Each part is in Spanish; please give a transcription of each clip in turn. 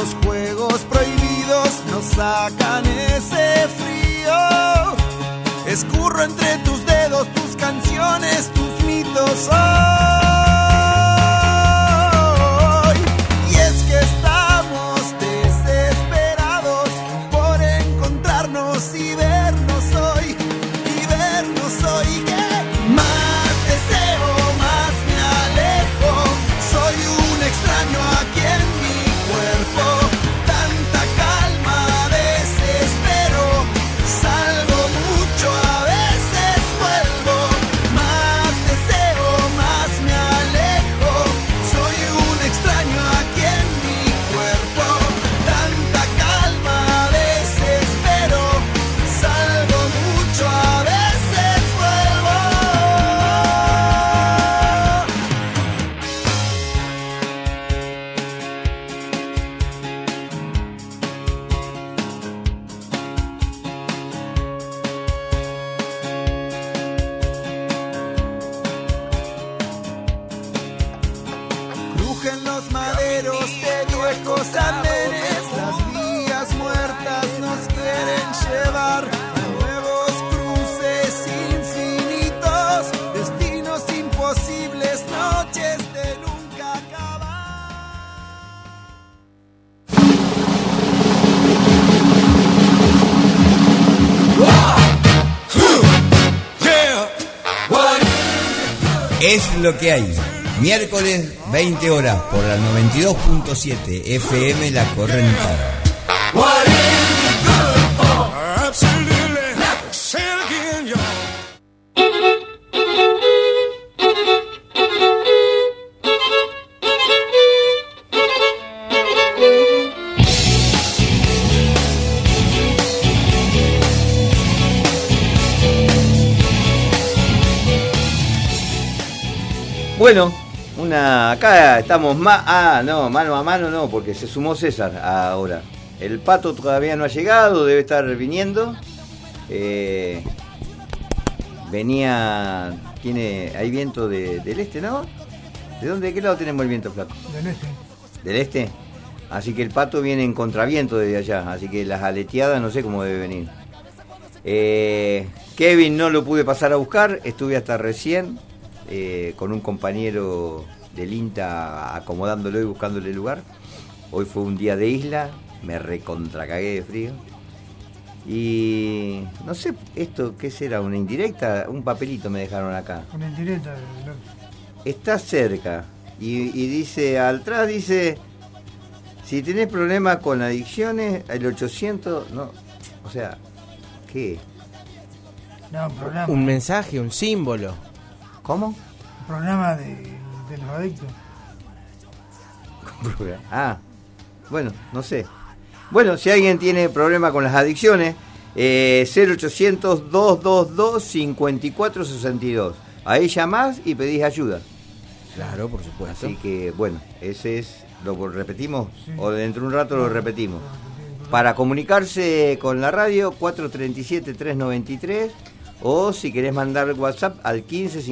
los juegos prohibidos nos sacan ese frío. Escurro entre tus dedos tus canciones, tus mitos hoy. Y es que estamos desesperados por encontrarnos y vernos hoy. Y vernos hoy. Que más deseo, más me alejo. Soy un extraño aquí en mi cuerpo. Tanta calma, desespero. Salgo mucho, a veces vuelvo. Más deseo, más me alejo. Soy un extraño aquí en mi cuerpo. Tanta calma, desespero. Salgo mucho, a veces vuelvo. Crujen los maderos de viejos andenes, las vías muertas nos quieren llevar a nuevos cruces infinitos, destinos imposibles, noches de nunca acabar. Es lo que hay. Miércoles 20 horas por la 92.7 FM La Correntada. Bueno, acá estamos mano a mano no, porque se sumó César ahora. El Pato todavía no ha llegado, debe estar viniendo. Hay viento del este, ¿no? ¿De qué lado tenemos el viento, Flaco? Del este. ¿Del este? Así que el Pato viene en contraviento desde allá, así que las aleteadas no sé cómo debe venir. Kevin no lo pude pasar a buscar, estuve hasta recién con un compañero del INTA acomodándolo y buscándole lugar. Hoy fue un día de isla, me recontracagué de frío. Y no sé, ¿esto qué será? ¿Una indirecta? Un papelito me dejaron acá. Una indirecta. Está cerca. Y dice, atrás dice, si tenés problemas con adicciones, el 800, no, o sea, ¿qué? No, un programa. Un mensaje, un símbolo. ¿Cómo? Un programa de los adictos. Ah, bueno, no sé. Bueno, si alguien tiene problema con las adicciones, 0800-222-5462. Ahí llamás y pedís ayuda. Claro, por supuesto. Así que, bueno, ese es, lo repetimos, sí. O dentro de un rato lo repetimos. Para comunicarse con la radio, 437-393, o si querés mandar WhatsApp al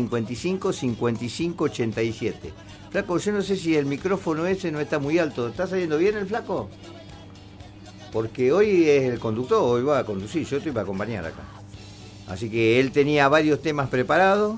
1555-5587. Flaco, yo no sé si el micrófono ese no está muy alto. ¿Está saliendo bien el Flaco? Porque hoy es el conductor, hoy va a conducir, yo estoy para acompañar acá. Así que él tenía varios temas preparados.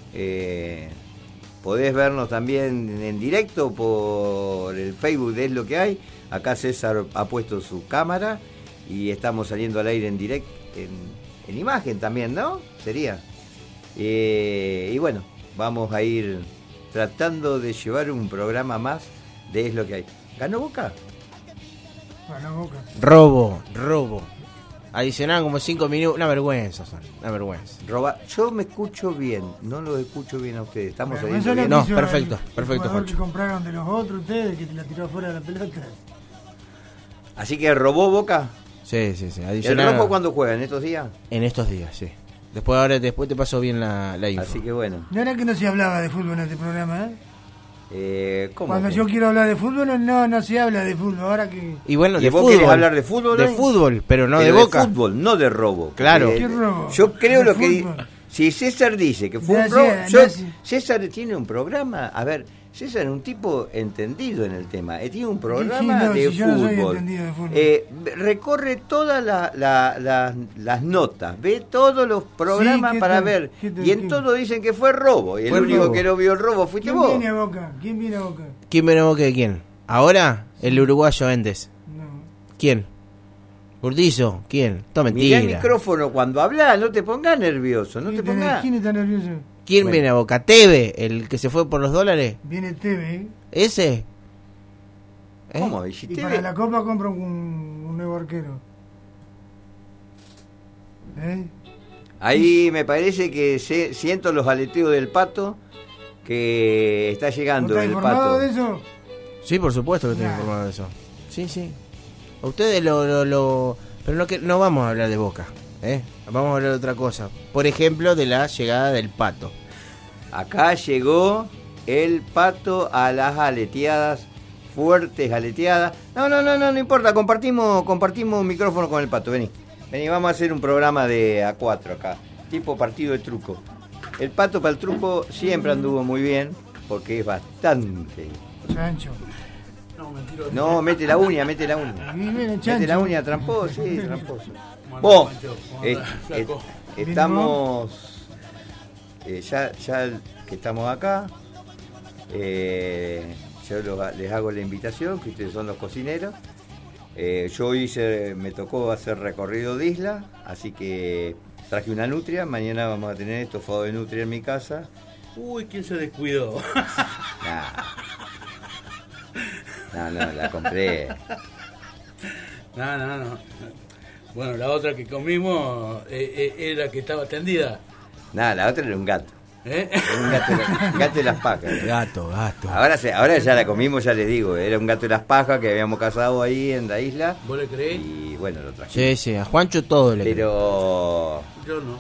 Podés vernos también en directo por el Facebook de Es Lo Que Hay. Acá César ha puesto su cámara y estamos saliendo al aire en directo, en imagen también, ¿no? Sería. Y bueno, vamos a ir tratando de llevar un programa más de Es Lo Que Hay. ¿Ganó Boca? Ganó Boca. Robo. Adicionaban como 5 minutos. Una vergüenza, una vergüenza. Yo me escucho bien, no lo escucho bien a ustedes. Estamos saliendo bien. No, perfecto, el Juancho. Que compraron de los otros ustedes, que te la tiró fuera de la pelota. Así que robó Boca. Sí. ¿El Rojo cuándo juega? ¿En estos días? En estos días, sí. Después te paso bien la info. Así que bueno. No era que no se hablaba de fútbol en este programa, ¿Cómo? Cuando yo quiero hablar de fútbol, no se habla de fútbol. Ahora que... Y bueno, ¿Y vos querés hablar de fútbol? De fútbol, pero no de Boca. De fútbol, no de robo. Claro. ¿Qué robo? Yo creo lo fútbol. que... Si César dice que fue un robo... César tiene un programa... A ver, César es un tipo entendido en el tema. Tiene un Sí, programa no, de si yo no soy fútbol. entendido de fútbol. Recorre todas las notas, ve todos los programas ¿qué para tal? ver. ¿Qué tal? Y en ¿Qué? todo dicen que fue robo. Y el Fue único robo. que no vio el robo fuiste ¿Quién vos. viene a Boca? ¿Quién viene a Boca? ¿Quién viene a Boca de quién? ¿Ahora? El uruguayo Endes. No. ¿Quién? ¿Urdizo? ¿Quién? Todo Mirá el mentira. micrófono cuando hablas, no te pongas nervioso, no te pongas. ¿Quién está nervioso? ¿Quién Bueno. viene a Boca? ¿Teve? ¿El que se fue por los dólares? Viene TV. ¿Ese? ¿Eh? ¿Cómo? Y Si para la Copa compra un nuevo arquero. Ahí me parece que siento los aleteos del Pato, que está llegando ¿Estás el informado Pato. de eso? Sí, por supuesto que estoy Nah. informado de eso. Sí, sí. Ustedes lo... Pero no vamos a hablar de Boca, ¿eh? Vamos a hablar de otra cosa. Por ejemplo, de la llegada del Pato. Acá llegó el Pato a las aleteadas, fuertes aleteadas. No importa, compartimos un micrófono con el Pato, vení, vamos a hacer un programa de A4 acá, tipo partido de truco. El Pato para el truco siempre anduvo muy bien, porque es bastante... Chancho. No, mete la uña. Ahí viene Mete Chancho. la uña, tramposo, sí, tramposo. Vos, estamos... ya que estamos acá, yo les hago la invitación, que ustedes son los cocineros. Yo hoy me tocó hacer recorrido de isla, así que traje una nutria. Mañana vamos a tener estofado de nutria en mi casa. Uy, ¿quién se descuidó? No, la compré. No. Bueno, la otra que comimos era que estaba tendida. Nada, la otra era un gato. ¿Eh? Era un gato de las pajas. Gato. Ahora ya la comimos, ya les digo. Era un gato de las pajas que habíamos cazado ahí en la isla. ¿Vos le creés? Y bueno, lo traje. Sí, sí, a Juancho todo le Pero... Yo no.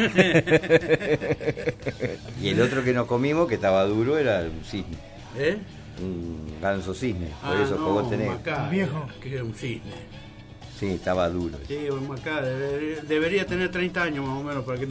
Y el otro que nos comimos, que estaba duro, era un cisne. ¿Eh? Un ganso cisne. Por eso que vos tenés. Macá, Viejo. que es un cisne. Sí, estaba duro. Sí, un macá, debería tener 30 años más o menos para que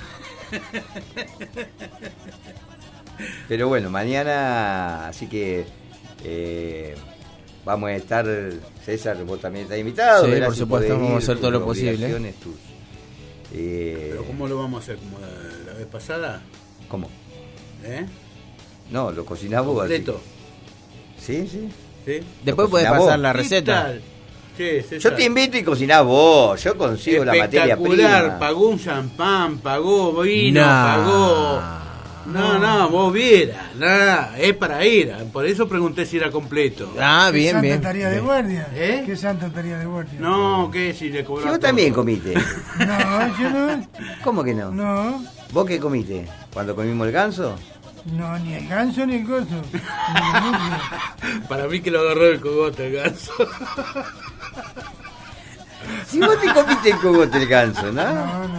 Pero bueno, mañana, así que vamos a estar, César, vos también estás invitado. Sí, ¿verdad? por Si supuesto, podés vamos a ir, hacer todo tus lo posible. obligaciones, Pero ¿cómo lo vamos a hacer? ¿Como la vez pasada? ¿Cómo? ¿Eh? No, lo cocinás vos. así. Completo. Sí. ¿Sí? Después Lo podés cocinás pasar vos. la ¿Qué receta. tal? Che, César. Yo te invito y cocinás vos. Yo consigo la materia Espectacular, prima. pagó un champán, pagó vino, Nah. pagó... No, vos vieras, nada, es para ir, por eso pregunté si era completo. Ah, ¿Qué bien, santa bien. estaría de bien. guardia? ¿Eh? ¿Qué santa estaría de guardia? No, ¿qué? Si le Si cobraba vos también todo. comiste. No, yo no. ¿Cómo que no? No, ¿Vos qué comiste? ¿Cuando comimos el ganso? no, ni el ganso ni el gozo. Ni la nutria. Para mí que lo agarró el cogote el ganso. Si vos te comiste el cogote el ganso, ¿no?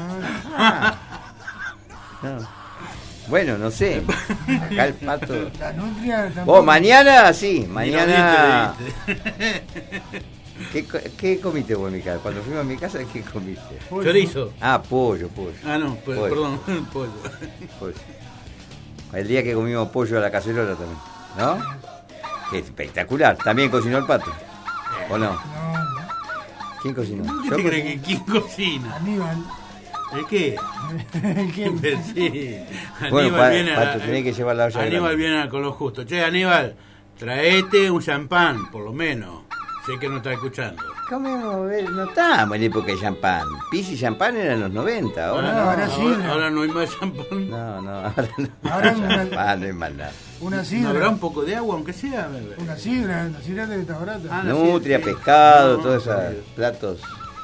No. Bueno, no sé. Acá el Pato. La nutria tampoco. Vos, mañana, sí, mañana. Ni los dientes le diste. ¿Qué comiste vos en mi casa? Cuando fuimos a mi casa, ¿qué comiste? Pollo. Chorizo. Ah, pollo. Ah, no, Pollo. perdón, pollo. Pollo. El día que comimos pollo a la cacerola también, ¿no? Qué espectacular. También cocinó el Pato. ¿O no? No, ¿Quién cocinó? ¿Qué Yo te crees cociné. que quién cocina? Aníbal. ¿El qué? ¿Quién? Sí. Bueno, Aníbal viene Pato, tenés que llevar la olla Aníbal grande. viene con lo justo. Che, Aníbal, traete un champán, por lo menos. Sé que no está escuchando. Comemos, no estábamos en época de champán. Pis y champán eran los 90, ahora No, no. ahora sí. Ahora no hay más champán. No, ahora no. Ahora no. Champán, no hay más nada. Una ¿No sidra. habrá un poco de agua, aunque sea? Una sidra debe estar barata. Ah, Nutria, sí. pescado, No, todos esos sí. platos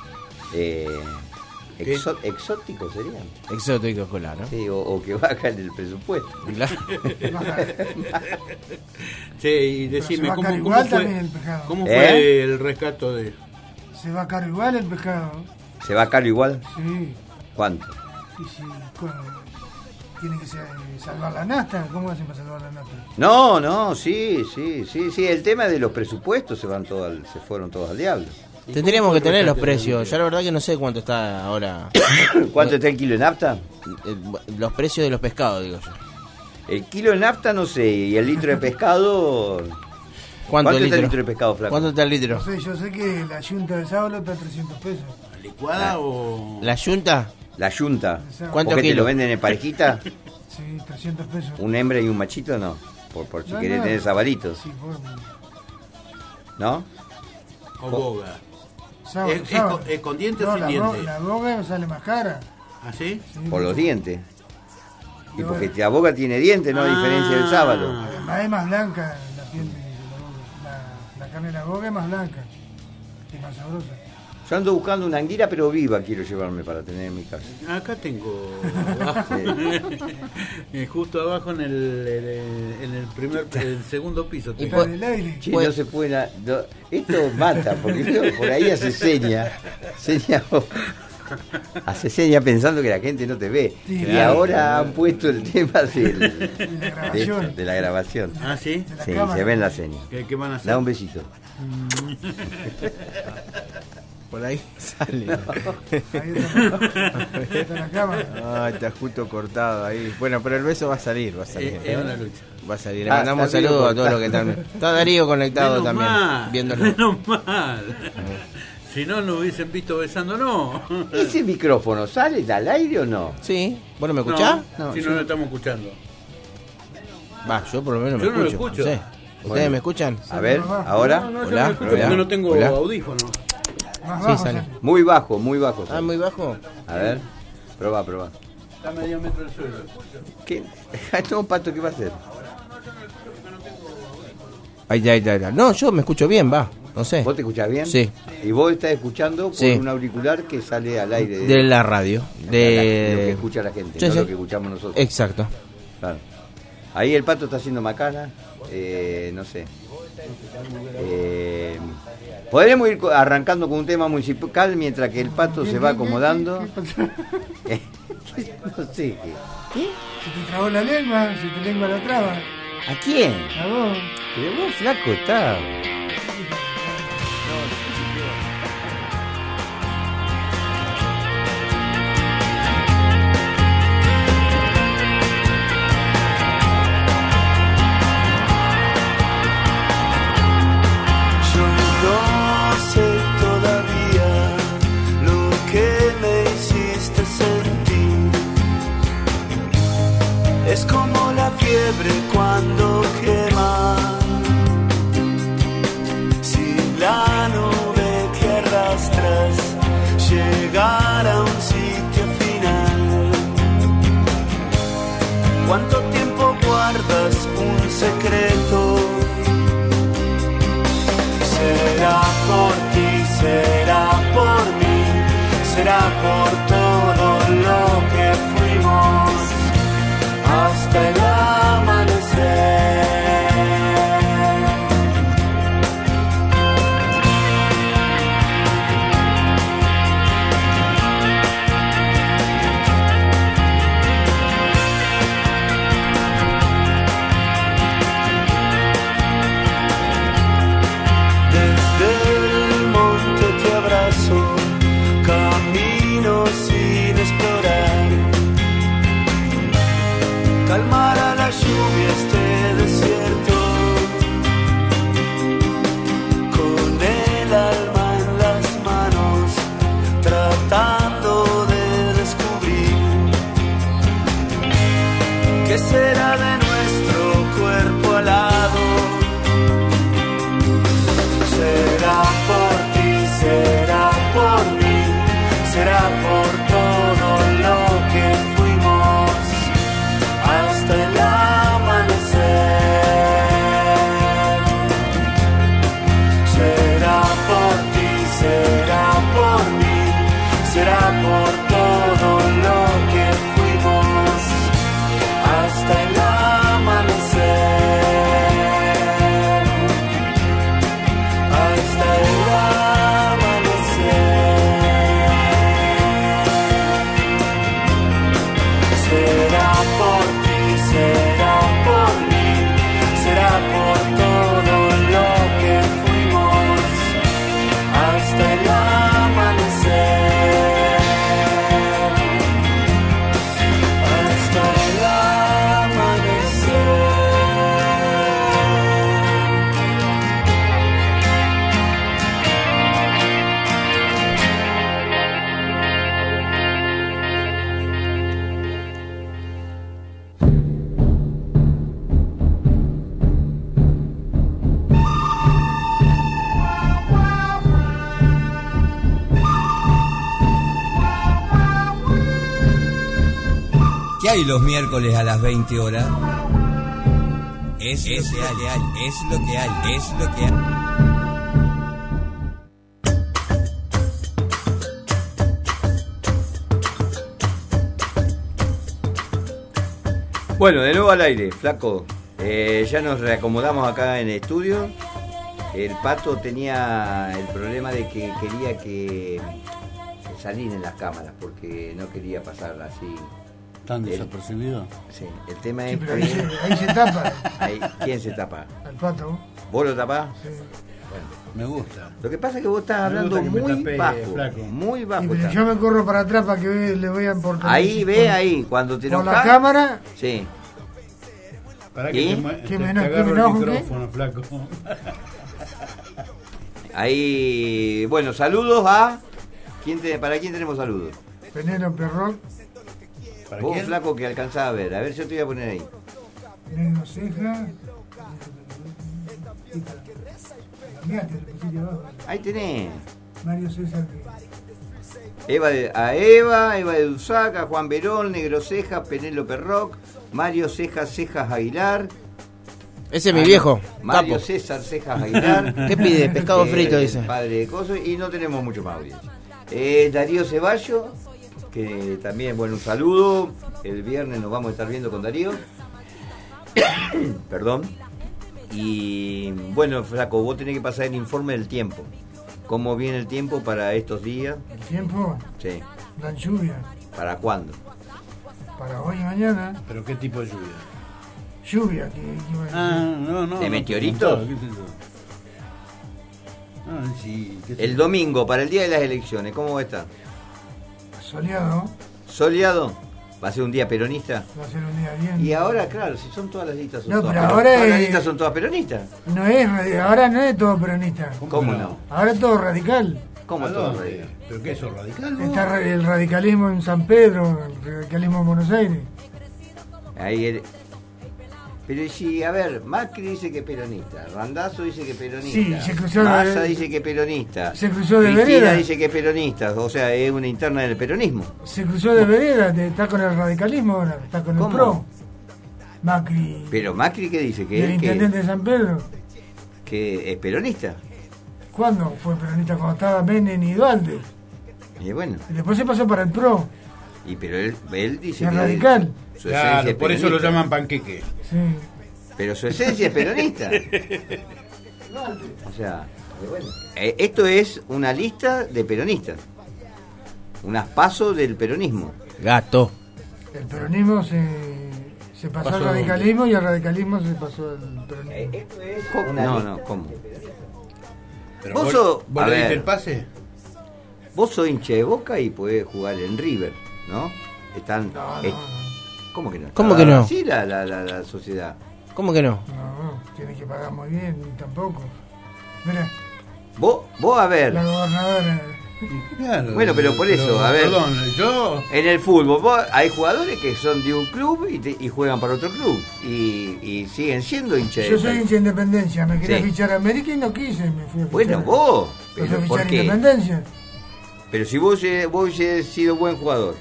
exóticos serían. Exótico, claro. Sí, o que bajan el presupuesto. Claro. Che, y Pero decime, se va ¿cómo, caro cómo igual fue, también el pescado. ¿cómo fue ¿Eh? el rescato de...? Se va caro igual el pescado. ¿Se va caro igual? Sí. ¿Cuánto? Y si tiene que salvar la nasta, ¿cómo hacen para salvar la nasta? No, sí. El tema de los presupuestos se fueron todos al diablo. Tendríamos que tener los rescate de precios. Ya la verdad que no sé cuánto está ahora. ¿Cuánto está el kilo de nafta? Los precios de los pescados, digo yo. El kilo de nafta no sé, y el litro de pescado... ¿Cuánto está el litro? litro de pescado, flaco? ¿Cuánto está el litro? No sé, yo sé que la yunta de sábalo está a 300 pesos. ¿Licuada o...? ¿La yunta? La yunta. ¿Cuánto ¿Por qué te kilo? lo venden en parejita? Sí, 300 pesos. ¿Un hembra y un machito? No. Por si No, querés no. tener sabalitos. Sí, por... ¿No? ¿O boga? sábalo, ¿Es sábalo. con dientes o No, sin la, dientes? la boga sale más cara. ¿Así? Sí, Por los dientes. Y No, porque la boca tiene dientes, no a diferencia del sábalo. Además es más blanca la piel de la boga. La carne de la boga es más blanca. Es más sabrosa. Yo ando buscando una anguila, pero viva quiero llevarme para tener en mi casa. Acá tengo justo abajo en el segundo piso. Y tengo. Está en el aire. Che, Bueno. no se puede... esto mata, porque uno por ahí hace seña. Hace seña pensando que la gente no te ve. Sí, Y claro. ahora han puesto el tema La grabación. de la grabación. ¿Ah, sí? De la Sí, cámara. se ven las señas. ¿Qué van a hacer? Da un besito. Por ahí sale. Ahí está la cámara. Ah, está justo cortado ahí. Bueno, pero el beso va a salir, va a salir. Es una lucha. Va a salir. Le Ah, mandamos está Darío saludos a todos los que cortado. están. Está Darío conectado Menos también. mal, Viéndolo. menos mal. Si no, nos hubiesen visto besándonos. ¿Ese micrófono sale al aire o no? Sí. ¿Vos no me escuchás? No, si yo- no lo estamos escuchando. Va, yo por lo menos me Yo no lo escucho. escucho. sé. ¿Ustedes Bueno. me escuchan? A ver, ahora. No, yo Hola, no escucho hola, porque no tengo hola. audífono. Más Sí, bajo sale. sale. Muy bajo, muy bajo. Ah, sale. muy bajo. A ver, probá. Está a medio metro del suelo. ¿Qué? No, Pato, ¿qué va a hacer? Ahí está. No, yo me escucho bien, va. No sé. ¿Vos te escuchás bien? Sí. Y vos estás escuchando por Sí. un auricular que sale al aire De la radio. lo que De. escucha la gente, Sí, no sí. lo que escuchamos nosotros. Exacto. Claro. Ahí el Pato está haciendo macana, no sé. Podremos ir arrancando con un tema musical mientras que el Pato se va acomodando. ¿Qué pasó? No sé qué. Se te trabó la lengua, se te lengua la traba. ¿A quién? A vos. Pero vos, flaco, está. Yo no sé todavía lo que me hiciste sentir. Es como la fiebre cuando quema. ¿Qué hay los miércoles a las 20 horas? Es lo que hay, es lo que hay, es lo que hay. Bueno, de nuevo al aire, flaco. Ya nos reacomodamos acá en el estudio. El Pato tenía el problema de que quería que salir en las cámaras porque no quería pasar así. ¿Tan desapercibido? Sí, el tema Sí, es pero que... ahí se tapa. ¿Quién se tapa? Al Pato. ¿Vos lo tapás? Sí. Bueno. Me gusta. Lo que pasa es que vos estás Me hablando gusta que me muy tape, bajo. flaco. Muy bajo. Y pero estás. yo me corro para atrás para que le vean por Ahí, ve ahí, cuando te Con la enojas. cámara. Sí. Para ¿Y? que te ¿Qué me agarro el enojo, qué? micrófono, flaco. Ahí, bueno, saludos a... ¿Para quién tenemos saludos? Penélope Rock, ¿Para Vos, quién? flaco, que alcanzás a ver. A ver, yo te voy a poner ahí. Negro Ceja. Cambiaste, lo pusiste abajo. Ahí tenés. Mario César. Eva de Dusaca, Juan Verón, Negro Ceja, Penélope Rock, Mario Cejas Aguilar. Ese es mi viejo, Mario capo. César Cejas Aguilar. ¿Qué pide? Pescado frito, el dice. Padre de Coso, y no tenemos mucho más audiencia. Darío Ceballos, que también, bueno, un saludo. El viernes nos vamos a estar viendo con Darío. Perdón. Y bueno, flaco, vos tenés que pasar el informe del tiempo. ¿Cómo viene el tiempo para estos días? El tiempo, Sí. dan lluvia. ¿Para cuándo? Para hoy y mañana, ¿Pero qué tipo de lluvia? lluvia. Que iba a decir. No. ¿De meteoritos? ¿Qué sé yo? Sí, qué sé El yo. domingo, para el día de las elecciones, ¿cómo va a estar? Soleado, ¿Soleado? ¿Va a ser un día peronista? va a ser un día bien. Y ahora, claro, si son todas las listas, son No, todas pero peronistas. ahora Todas las es- listas son todas peronistas. No es, ahora no es todo peronista. ¿Cómo que no? Ahora es todo radical. ¿Cómo ¿A todo dónde? radical? ¿Pero qué es eso, radical? vos? Está el radicalismo en San Pedro, el radicalismo en Buenos Aires. Ahí Pero si, a ver, Macri dice que es peronista, Randazzo dice que es peronista, Sí, se cruzó Massa de- dice que es peronista, se cruzó de Cristina vereda. dice que es peronista, o sea, es una interna del peronismo. Se cruzó de vereda, está con el radicalismo ahora, está con ¿Cómo? el PRO. Macri, Pero Macri, ¿qué dice? y el Que intendente de San Pedro. es peronista. ¿Cuándo fue peronista? Cuando estaba Menem y Dualde. Y bueno, Y después se pasó para el PRO, pero él dice el que radical. su esencia Claro, es por eso lo peronista. llaman panqueque. Sí. Pero su esencia es peronista. O sea, esto es una lista de peronistas. Unas pasos del peronismo. Gato. El peronismo se pasó Pasó al radicalismo y el radicalismo se pasó al peronismo. No, ¿cómo? Pero Vos sos- ¿vos a le diste ver. el pase? Vos sos hincha de Boca y podés jugar en River, ¿no? Están. No, es- no, ¿Cómo que no? ¿Cómo que no? Sí, la sociedad. ¿Cómo que no? no, tiene que pagar muy bien, ni tampoco. Mira, Vos a ver, la gobernadora. Claro, Bueno, pero por eso, a ver. Perdón, yo... en el fútbol, hay jugadores que son de un club y juegan para otro club. Y siguen siendo hinchas de Yo soy tal. hincha de Independencia, me quería Sí. fichar a América y no quise, me fui a fichar. Bueno, vos. Me fui a Pero ¿por fichar a qué? Independencia. Pero si vos hubieses sido buen jugador,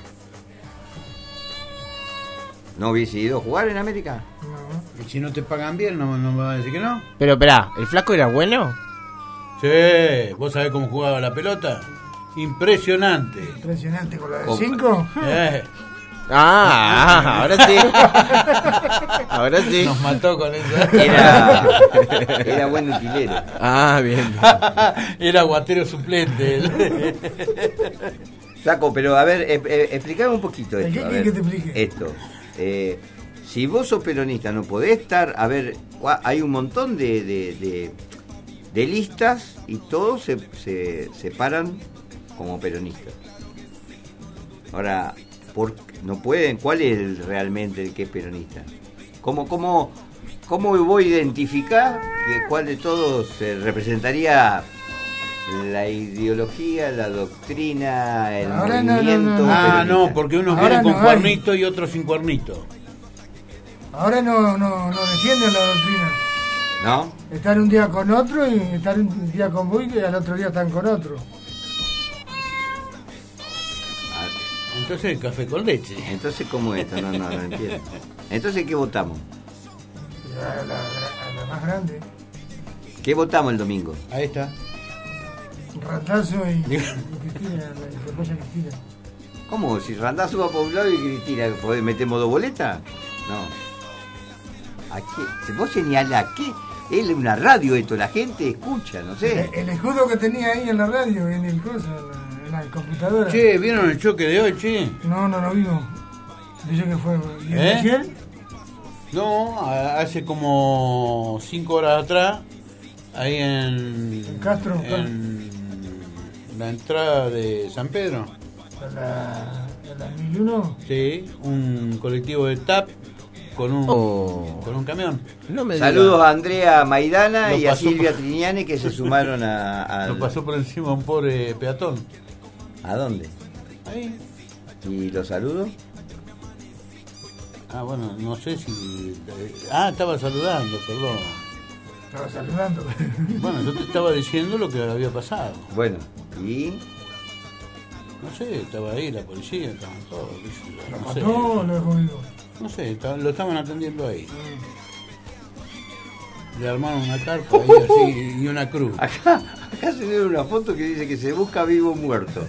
¿no hubiese ido a jugar en América? No. Y si no te pagan bien, no me vas a decir que no. Pero esperá, ¿el flaco era bueno? Sí, ¿vos sabés cómo jugaba la pelota? Impresionante. Impresionante con la de ¿Cómo? 5. Ahora sí. Ahora sí. Nos mató con eso. Era buen utilero. Ah, bien. Era guatero suplente. él. Flaco, pero a ver, explícame un poquito esto. ¿Qué a querés ver, que te explique? Esto. Si vos sos peronista, no podés estar. A ver, hay un montón de listas y todos se paran como peronistas. Ahora, no pueden. ¿Cuál es realmente el que es peronista? ¿Cómo voy a identificar cuál de todos representaría la ideología, la doctrina, el Ahora no, movimiento? no. Ah, peronista? no, porque unos Ahora vienen con no hay. cuernito y otros sin cuernito. Ahora no defienden la doctrina. ¿No? Están un día con otro y están un día con vos y al otro día están con otro. Entonces café con leche. Entonces, ¿cómo es esto? No entiendo. Entonces, ¿qué votamos? La más grande. ¿Qué votamos el domingo? Ahí está. Randazo y Cristina, la repollo Cristina. ¿Cómo? Si Randazzo va por un lado y Cristina, ¿metemos dos boletas? No. ¿A qué? ¿Se vos señalás qué? Es una radio esto, la gente escucha, no sé. El escudo que tenía ahí en la radio, en el coso, en la computadora. Che, ¿vieron el choque de hoy, che? No vimos. Dice que fue. ¿Y ¿Eh? ayer? No, hace como 5 horas atrás, ahí en Castro, en la entrada de San Pedro. ¿En la 1001? Sí, un colectivo de TAP con un camión. No me Saludos diga. a Andrea Maidana Lo y a pasó Silvia por- Trignani que se sumaron a Lo pasó por encima un pobre peatón. ¿A dónde? Ahí. ¿Y los saludos? Ah, bueno, no sé si... estaba saludando, perdón. Estaba saludando. Bueno, yo te estaba diciendo lo que había pasado. Bueno, y... No sé, estaba ahí la policía, estaban todos. qué sé yo, ¿Lo no mató sé. o lo dejó vivo? No sé, lo estaban atendiendo ahí. Le armaron una carpa ahí así y una cruz. Acá se ve una foto que dice que se busca vivo o muerto.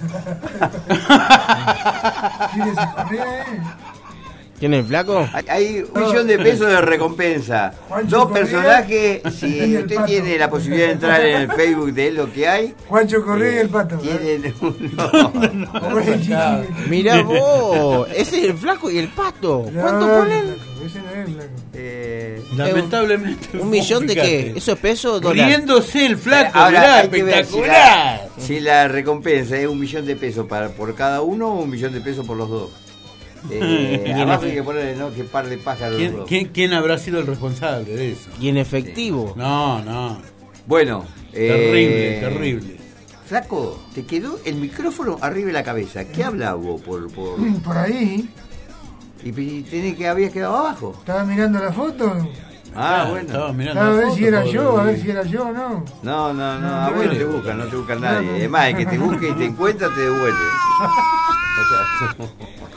¿Quién se corría, ¿Quién es el flaco? Hay $1 millón de recompensa. Juancho Dos Correa personajes. y Si el usted Pato. tiene la posibilidad de entrar en el Facebook de Lo que hay, Juancho Correa y el Pato. tienen ¿Cómo es el chichi? Mirá vos, ese es el flaco y el pato. ¿Cuánto No, ponen? flaco, ese no es flaco. Lamentablemente. ¿Un millón de qué? Fíjate. ¿Eso es peso o dólar? Riéndose el flaco, Ahora mirá, hay que ver espectacular. si la recompensa es $1 millón por cada uno o $1 millón por los dos. Abajo hay que ponerle, ¿no? Que par de pájaros los dos. ¿Quién habrá sido el responsable de eso? Y en efectivo. No. Bueno, Terrible. Flaco, te quedó el micrófono arriba de la cabeza. ¿Qué hablaba vos por? Por ahí, Y habías quedado abajo. estaba mirando la foto. Ah, Estaba bueno. mirando A la ver foto, si era pobre yo, a ver Luis. si era yo o no. No, a no vos no eres. no te busca nadie. Además, el que te busque y te encuentra te devuelve. O sea,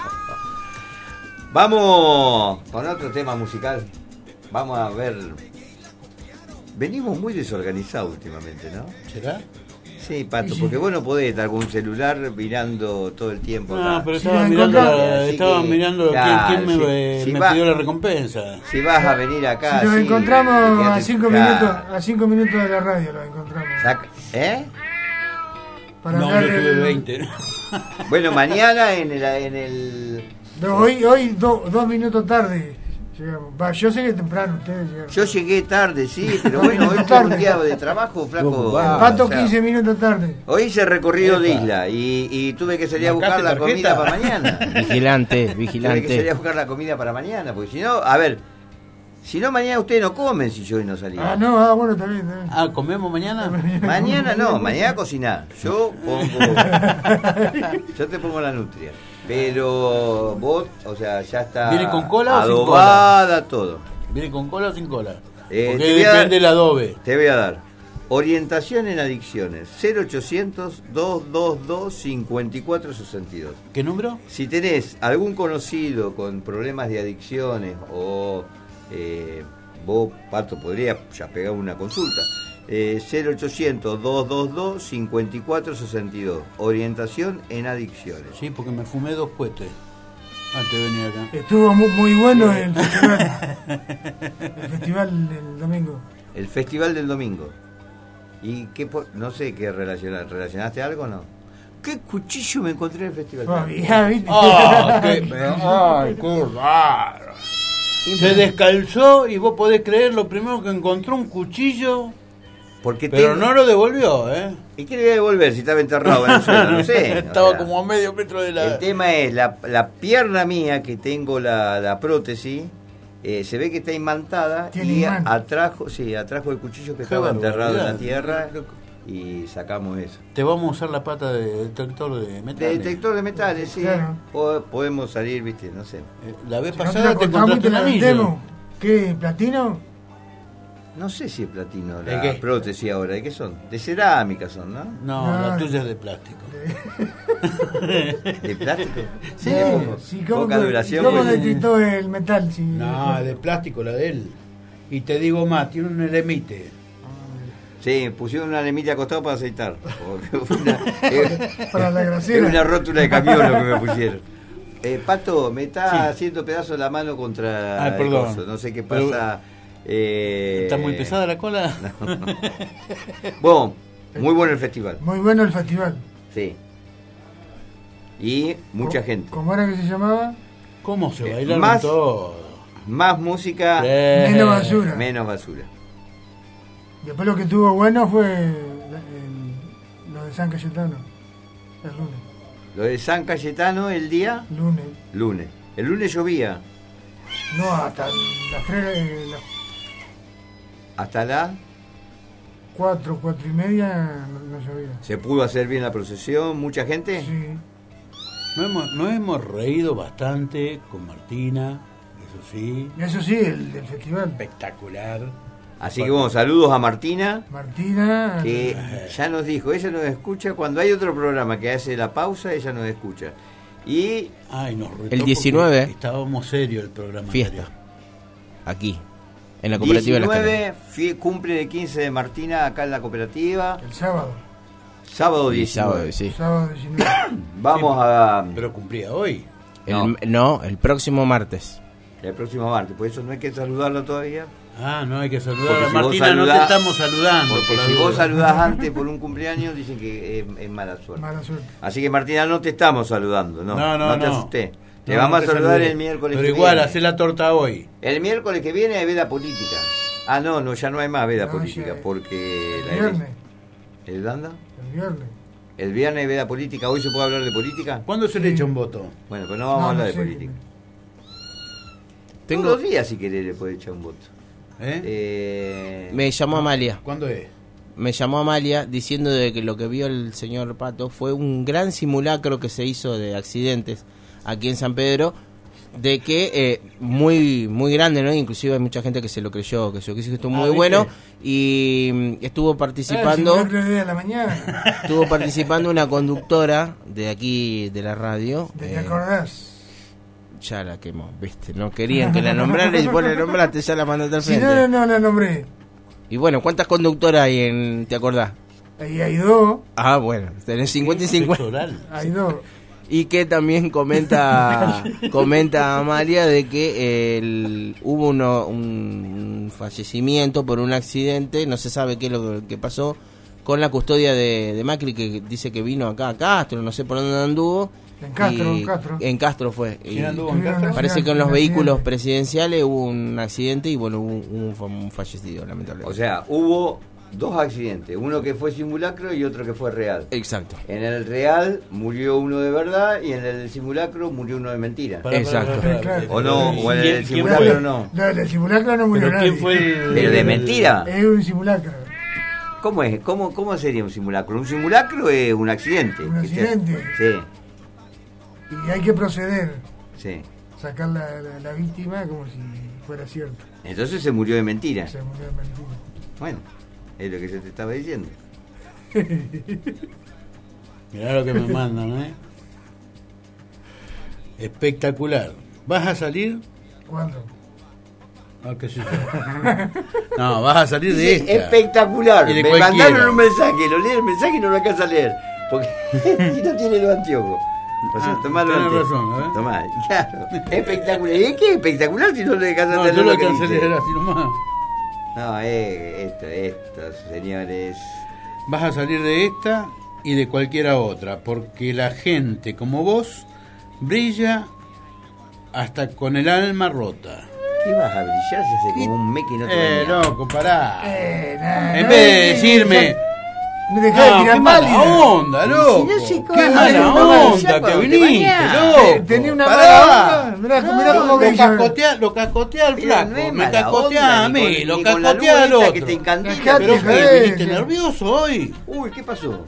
vamos con otro tema musical. Vamos a ver. Venimos muy desorganizados últimamente, ¿no? ¿Será? Sí, Pato, porque vos no podés estar con un celular mirando todo el tiempo. No, acá. pero Si estaba la mirando, encontramos. Así estaba que, mirando claro, quién me, si me va- pidió la recompensa. Si vas a venir acá. Si nos sí, encontramos quédate- a 5 claro. minutos de la radio, los encontramos. ¿Eh? Para No, hablar yo tuve del- 20. Bueno, mañana en el No, hoy 2 minutos tarde llegamos. Va, yo sé que temprano ustedes llegaron. Yo llegué tarde, sí, pero bueno, hoy fue un día de trabajo, flaco. El Pato o sea, 15 minutos tarde. Hoy hice recorrido de Epa. isla y tuve que salir a ¿Marcaste buscar la tarjeta? comida para mañana. Vigilante, Tuve que salir a vigilante. buscar la comida para mañana, porque si no, a ver, si no mañana ustedes no comen si yo hoy no salí. Bueno, está bien. ¿Comemos mañana? Mañana no, mañana cocinar. Yo te pongo la nutria. Pero vos, o sea, ya está ¿Viene con cola o sin adobada, todo. ¿Viene con cola o sin cola? Te Porque voy a depende dar- del adobe. Te voy a dar orientación en adicciones 0800-222-5462. ¿Qué número? Si tenés algún conocido con problemas de adicciones o vos, Pato, podría ya pegar una consulta. 0800-222-5462. Orientación en adicciones. Sí, porque me fumé 2 cohetes antes de venir acá. Estuvo muy bueno el festival. El festival del domingo. El festival del domingo. ¿Y qué? No sé qué relacionaste algo o no? ¿Qué cuchillo me encontré en el festival? Todavía, ¿viste? ¡Ay, qué bárbaro! Se descalzó y vos podés creer lo primero que encontró un cuchillo, Porque pero tengo- no lo devolvió, ¿eh? ¿Y qué le voy a devolver si estaba enterrado en el suelo? No sé. o Estaba sea, como a medio metro de El la... tema es la pierna mía, que tengo la prótesis, se ve que está imantada Tiene y imán. atrajo el cuchillo que Qué estaba enterrado en la barbaridad. tierra y sacamos eso. Te vamos a usar la pata de detector de metal. De detector de metales, sí. Claro. Podemos salir, viste, no sé. La vez Si nosotros pasada te cortamos y encontraste te un la anillo. vendemos. ¿Qué? ¿Platino? No sé si es platino ¿De la qué? prótesis ahora. ¿De qué son? De cerámica son, ¿no? No, No. la tuya es de plástico. ¿De plástico? Sí, sí, Poca duración. ¿cómo pues. le quitó el metal? Sí, No, es de plástico la de él. Y te digo más, tiene un eremite. Sí, pusieron una lemita acostado para aceitar. Porque fue Para la es grasera. una rótula de camión lo que me pusieron. Pato, me está Sí. haciendo pedazo la mano contra Ah, el perdón. coso. No sé qué Pero- pasa. ¿Está muy pesada la cola? Bueno, muy bueno el festival. Muy bueno el festival. Sí. Y mucha gente. ¿Cómo era que se llamaba? ¿Cómo se bailaron más- todo? Más música, Menos basura. menos basura. Después lo que tuvo bueno fue lo de San Cayetano. El lunes. Lo de San Cayetano el día lunes. El lunes llovía No, hasta las 3, las hasta la... 4 y media no llovía. ¿Se pudo hacer bien la procesión? ¿Mucha gente? Sí. Nos hemos reído bastante con Martina, eso sí, Y eso sí, el del festival. espectacular. Así que bueno, saludos a Martina, Martina. que ya nos dijo, ella nos escucha cuando hay otro programa que hace la pausa, ella nos escucha. Y Ay, nos retó El 19. porque estábamos serios el programa Fiesta. anterior. Aquí, en la cooperativa de la Escalera. 19, cumple el 15 de Martina acá en la cooperativa. El sábado. Sábado Y 19. sábado, sí. Sábado 19. Vamos a... Pero cumplía hoy. No, el próximo martes. El próximo martes, por eso no hay que saludarlo todavía. Ah, no hay que saludar. Porque si vos Martina, no te saludás- estamos saludando. Porque por la si duda. vos saludás antes por un cumpleaños, dicen que es mala suerte. Mala suerte. Así que Martina, no te estamos saludando, no No, te no. asustés. Te No, vamos no a te saludar salude. el miércoles Pero que igual, viene. hacé la torta hoy. El miércoles que viene hay veda política. Ah, no, ya no hay más veda No, política, ya- porque... El viernes. ¿El anda? El viernes. El viernes hay veda política, ¿hoy se puede hablar de política? ¿Cuándo se le echa un voto? Bueno, pues no vamos No, a hablar no de sé. política. Tengo- Todos los días, si querés, le puede echar un voto. ¿Eh? Me llamó Amalia. ¿Cuándo es? Me llamó Amalia diciendo de que lo que vio el señor Pato fue un gran simulacro que se hizo de accidentes aquí en San Pedro, de que muy grande, ¿no? Inclusive hay mucha gente que se lo creyó, que estuvo muy ¿viste? bueno y estuvo participando, De la mañana. estuvo participando una conductora de aquí de la radio. ¿Te acordás? Ya la quemó, viste, no querían que la nombrara y vos la nombraste, ya la mandaste al Si frente. no la nombré. Y bueno, ¿cuántas conductoras hay en, te acordás? Ahí hay dos. Ah, bueno, tenés 50 y 50. Sexo oral. Hay dos. Y que también comenta Amalia de que hubo un fallecimiento por un accidente, no se sabe qué es lo que pasó, con la custodia de Macri, que dice que vino acá a Castro, no sé por dónde anduvo. En Castro, y- en Castro. En Castro fue. Y ¿Quién anduvo en Castro? parece que en los Un vehículos accidente. presidenciales hubo un accidente y bueno, hubo un fallecido, lamentablemente. O sea, hubo dos accidentes, uno que fue simulacro y otro que fue real. Exacto. En el real murió uno de verdad y en el simulacro murió uno de mentira. Exacto. Claro. O no, o en el ¿Quién simulacro fue? no. No, el simulacro no murió ¿Pero nadie. quién fue el...? Pero de mentira. Es un simulacro. ¿Cómo es? ¿Cómo sería un simulacro? Un simulacro es un accidente. Un accidente. Sí, Y hay que proceder. sí. Sacar la víctima como si fuera cierto. Entonces se murió de mentira. Se murió de mentira. Bueno, es lo que se te estaba diciendo. Mirá lo que me mandan, ¿eh? Espectacular. ¿Vas a salir? ¿Cuándo? Ah, qué sé yo. No, vas a salir de Dice, esta. espectacular. Y de Me cualquiera. mandaron un mensaje, lo leí el mensaje y no lo alcanza a leer. Porque si no tiene los anteojos. O sea, tomá los tenés anteojos. razón, ¿eh? Tomá, claro. Espectacular. ¿Y qué espectacular si no le alcanza a No, leer yo lo lo que alcancé a dice? leer así nomás. No, estos señores. Vas a salir de esta y de cualquiera otra, porque la gente como vos brilla hasta con el alma rota. ¿Qué vas a brillar si hace como un mes que no te venía? Loco, pará. Nah, En no, vez de decirme... Me dejá de No, tirar qué mala pálida. onda, loco. Si no sé Qué cómo- mala no, onda ya que cuando te viniste, bañás. loco. Tenía una Pará. mala onda. Mirá cómo Lo brilla. cascotea al Pero flaco, no es me mala cascotea onda, a ni mí, con- lo ni con la cascotea al luz esta otro. que te encandila. Dejate Pero joder, que viniste ya. nervioso hoy. Uy, ¿qué pasó?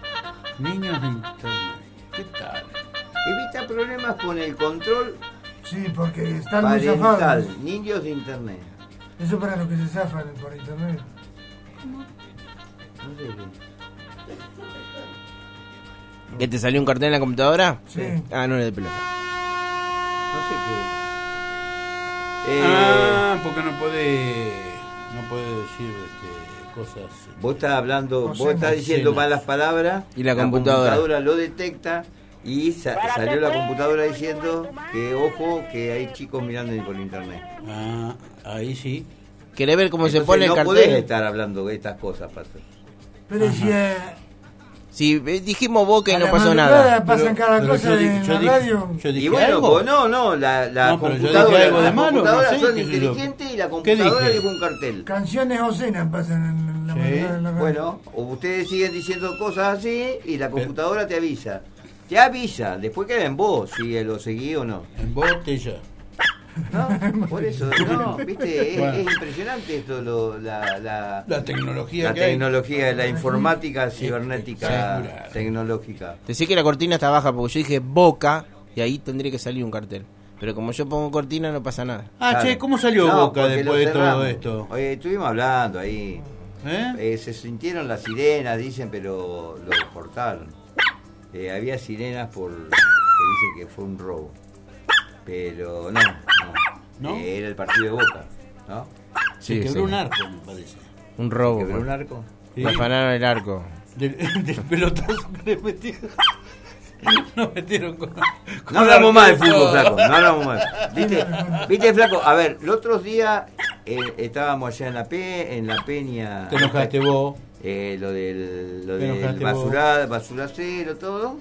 Niños de internet, ¿qué tal? Evita problemas con el control Sí, porque están muy zafados. Parental, niños de internet. Eso para los que se zafan por internet. No sé qué. ¿Que te salió un cartel en la computadora? Sí. Ah, no era de pelota. No sé qué. Porque no puede decir cosas. Vos estás hablando, No sé, vos estás diciendo escenas. malas palabras. Y la computadora lo detecta y salió la computadora diciendo que ojo que hay chicos mirando por internet. Ah, ahí sí. ¿Querés ver cómo se Entonces, pone el no podés cartel? estar hablando de estas cosas, Pato. Pero si Si dijimos vos que a no la pasó madrugada nada. pasan cada cosa yo en la radio. Yo dije Y bueno, algo. pues no, la No, pero yo computadora, dije algo de las malo, computadoras no sé, son qué sé yo. inteligentes y la ¿Qué computadora dije? dijo un cartel. Canciones obscenas pasan en la Sí. madrugada en la radio. Bueno, o ustedes siguen diciendo cosas así y la computadora te avisa. Te avisa, después queda en vos si lo seguí o no. En botella. ¿No? Por eso, no, viste, Bueno. es impresionante esto, La tecnología la que hay. tecnología, la informática cibernética Sí. tecnológica. Decí que la cortina está baja porque yo dije Boca y ahí tendría que salir un cartel. Pero como yo pongo cortina no pasa nada. Ah, Claro. che, ¿cómo salió No, Boca porque después lo de todo cerramos. esto? Oye, estuvimos hablando ahí. Se sintieron las sirenas, dicen, pero lo cortaron. Había sirenas que dicen que fue un robo. Pero ¿No? era el partido de Boca, ¿no? Se Sí, quebró sí. un arco, me parece. Un robo. ¿Quebró un arco? Sí. Me afanaron el arco. Del pelotazo que le metieron. Nos metieron con. No hablamos más de fútbol, todo. flaco, no hablamos más. ¿Viste, flaco? A ver, los otros días estábamos allá en la peña. Te enojaste vos. Lo del enojaste basuracero, todo.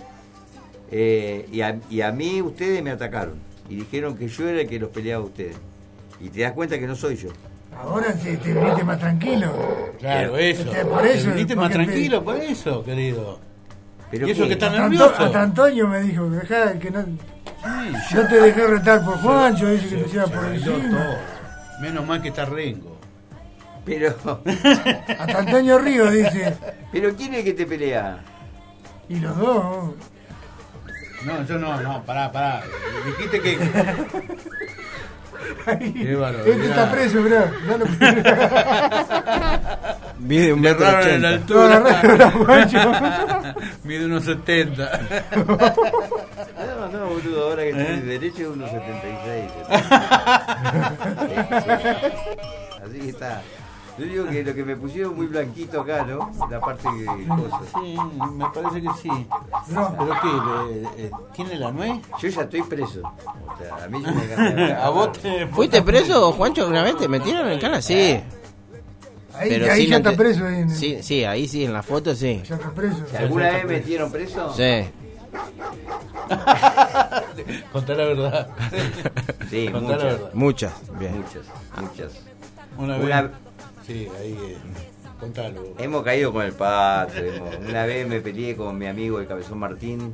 Y a mí ustedes me atacaron. Y dijeron que yo era el que los peleaba a ustedes. Y te das cuenta que no soy yo. Ahora sí, te viniste más tranquilo. Claro, eso. Por eso, Te viniste más porque tranquilo por eso, querido. Pero ¿Y eso qué? que está Hasta nervioso? hasta Antonio me dijo, dejá que no, Sí, no te dejé retar por Juancho, dice que te lleva por bailó encima. todo. Menos mal que está Rengo. Pero, Hasta Antonio Ríos dice, pero ¿quién es el que te pelea? y los dos. No, yo no, pará. Dijiste que. Qué bárbaro. Este está preso, bro. Ya lo Mide un Le metro erraron en la 80. lo agarraron a Juancho. Mide unos 70. No, boludo, ahora que estoy derecho es 1.76. Así que está. Yo digo que lo que me pusieron muy blanquito acá, ¿no? La parte de cosas. Sí, me parece que sí. No, ¿Pero qué? ¿Tiene la nuez? Yo ya estoy preso. O sea, a mí ya me ¿A vos te.? ¿Fuiste preso, Juancho, alguna vez? ¿Te metieron en cana? Sí. ahí ya sin está ante- preso. Ahí en- Sí, ahí sí, en la foto sí. Ya está preso. ¿Si alguna vez me metieron preso? Sí. Contá la verdad. Sí, Contá la muchas. verdad. Muchas. Bien. Muchas. Una vez. Una- Sí, ahí. Contalo. Hemos caído con el pato. Una vez me peleé con mi amigo el Cabezón Martín.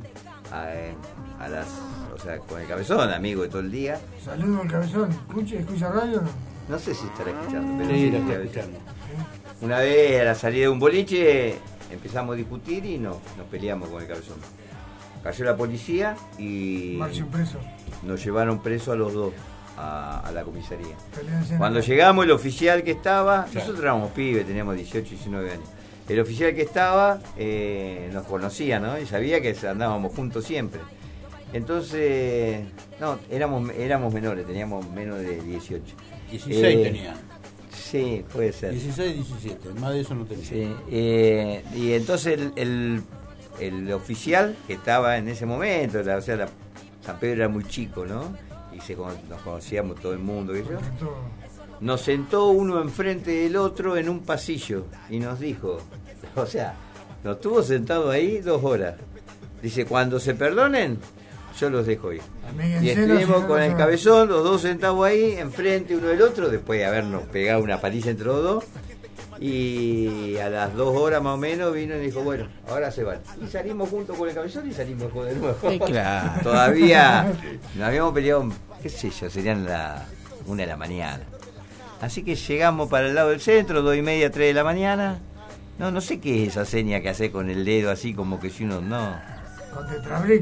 O sea, con el Cabezón, amigo de todo el día. Saludo al cabezón. ¿Escucha radio o no? No sé si estará escuchando, pero Sí, sí, la estoy a veces. escuchando. Una vez a la salida de un boliche empezamos a discutir y nos peleamos con el Cabezón. Cayó la policía y Marcio preso. nos llevaron presos a los dos a la comisaría. Peleense en Cuando la- llegamos, el oficial que estaba, Claro. nosotros éramos pibes, teníamos 18, 19 años. El oficial que estaba nos conocía, ¿no? Y sabía que andábamos juntos siempre. Entonces, no, éramos menores, teníamos menos de 18. 16 tenían. Sí, puede ser. 16, 17. Más de eso no tenía. Sí, y entonces el oficial que estaba en ese momento, San Pedro era muy chico, ¿no? Y nos conocíamos todo el mundo, ¿qué yo? Todo. Nos sentó uno enfrente del otro en un pasillo y nos dijo, o sea, nos tuvo sentado ahí 2 horas. Dice, cuando se perdonen, yo los dejo ir. Amíguense, Y no, si estuvimos no, con no el se- Cabezón, los dos sentados ahí, enfrente uno del otro, después de habernos pegado una paliza entre los dos. Y a las 2 horas más o menos vino y dijo, bueno, ahora se van. Y salimos juntos con el Cabezón y salimos con de nuevo. Sí, claro. Todavía nos habíamos peleado, qué sé yo, serían la 1 de la mañana. Así que llegamos para el lado del centro, 2:30, 3 de la mañana. No sé qué es esa seña que hace con el dedo así como que si uno no. Con Tetrabric.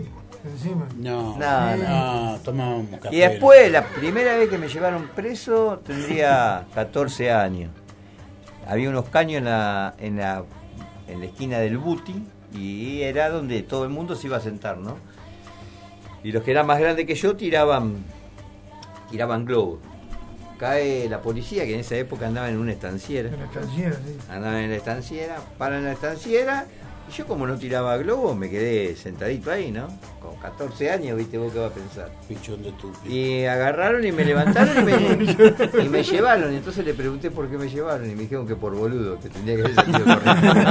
Encima. No, No, tomábamos café. Y después, la primera vez que me llevaron preso, tendría 14 años. Había unos caños en la esquina del Buti, y era donde todo el mundo se iba a sentar, ¿no? Y los que eran más grandes que yo tiraban globos. Cae la policía, que en esa época andaba en una estanciera. En la estanciera, sí. Andaba en la estanciera, paran en la estanciera, y yo como no tiraba globos, me quedé sentadito ahí, ¿no? Con 14 años, ¿viste vos qué vas a pensar? Pichón de estúpido. Y agarraron y me levantaron y me llevaron. Y entonces le pregunté por qué me llevaron y me dijeron que por boludo, que tendría que haber salido corriendo.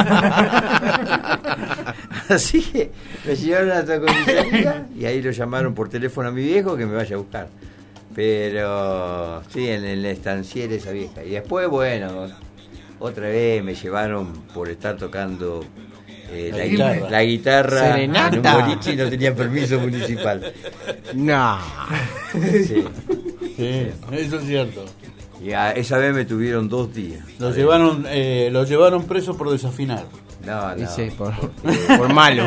Así que me llevaron a la comisaría y ahí lo llamaron por teléfono a mi viejo que me vaya a buscar. Pero sí, en la estanciera esa vieja. Y después, bueno, otra vez me llevaron por estar tocando la guitarra Serenata. en un boliche y no tenía permiso municipal. No. Sí. Sí, eso es cierto. Y esa vez me tuvieron 2 días. Lo llevaron preso por desafinar. No. Dice, por malo.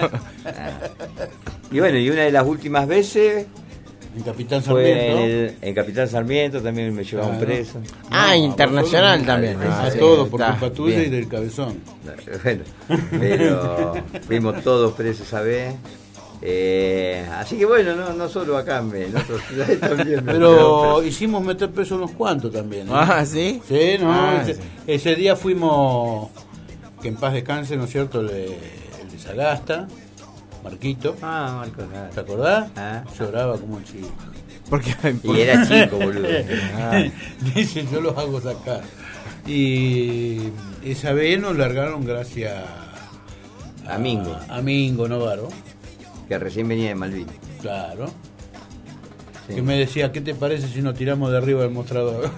Y bueno, y una de las últimas veces En Capitán fue Sarmiento. en Capitán Sarmiento, también me llevaron Claro. preso. Internacional también. A Sí, todo por está culpa tuya bien. y del cabezón. Bueno, pero fuimos todos presos esa vez. Así que bueno, no solo acá, en otros ciudades también. Pero hicimos meter preso unos cuantos también. ¿eh? Ah, ¿sí? Sí, no, Ah, sí. ese día fuimos, que en paz descanse, ¿no es cierto? El de Sagasta, Marquito, Marcos, ¿te acordás? Ah. Lloraba como un chico. Porque Y era chico, boludo. Dice, yo los hago sacar. Y esa vez nos largaron gracias A Mingo, a Mingo Novaro, que recién venía de Malvinas. claro. Sí. Que me decía, ¿qué te parece si nos tiramos de arriba del mostrador?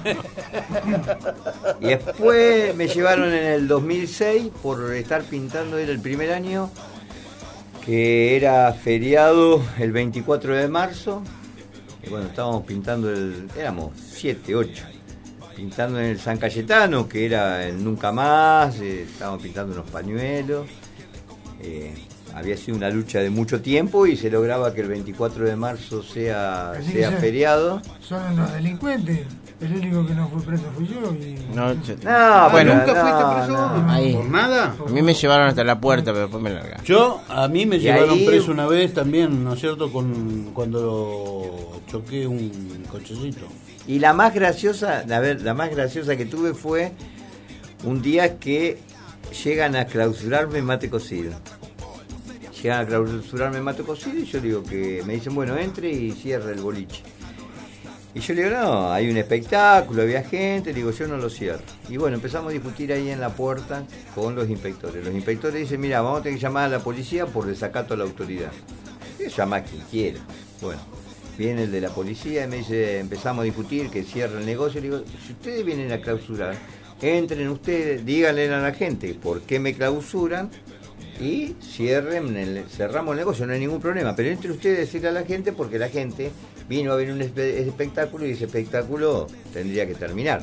Y después me llevaron en el 2006 por estar pintando, era el primer año, que era feriado el 24 de marzo. Y bueno, estábamos pintando, éramos 7, 8, pintando en el San Cayetano, que era el Nunca Más, estábamos pintando unos pañuelos. Había sido una lucha de mucho tiempo y se lograba que el 24 de marzo sea feriado. Son los delincuentes. El único que no fue preso fui yo. Y... No, Bueno, ¿Nunca fuiste preso? Ahí. ¿Por nada? a mí me llevaron hasta la puerta, pero después me largaron. A mí me Y llevaron ahí- preso una vez también, ¿no es cierto? Cuando choqué un cochecito. Y la más graciosa que tuve fue un día que llegan a clausurarme mate cocido. Llegan a clausurarme mate cocido y yo digo que me dicen, bueno, entre y cierra el boliche. Y yo le digo, no, hay un espectáculo, había gente, digo, yo no lo cierro. Y bueno, empezamos a discutir ahí en la puerta con los inspectores. Los inspectores dicen, mira, vamos a tener que llamar a la policía por desacato a la autoridad. Y llama a quien quiera. Bueno, viene el de la policía y me dice, empezamos a discutir que cierra el negocio. Le digo, si ustedes vienen a clausurar, entren ustedes, díganle a la gente por qué me clausuran y cerramos el negocio, no hay ningún problema. Pero entre ustedes decirle a la gente porque la gente vino a ver un espectáculo y ese espectáculo tendría que terminar.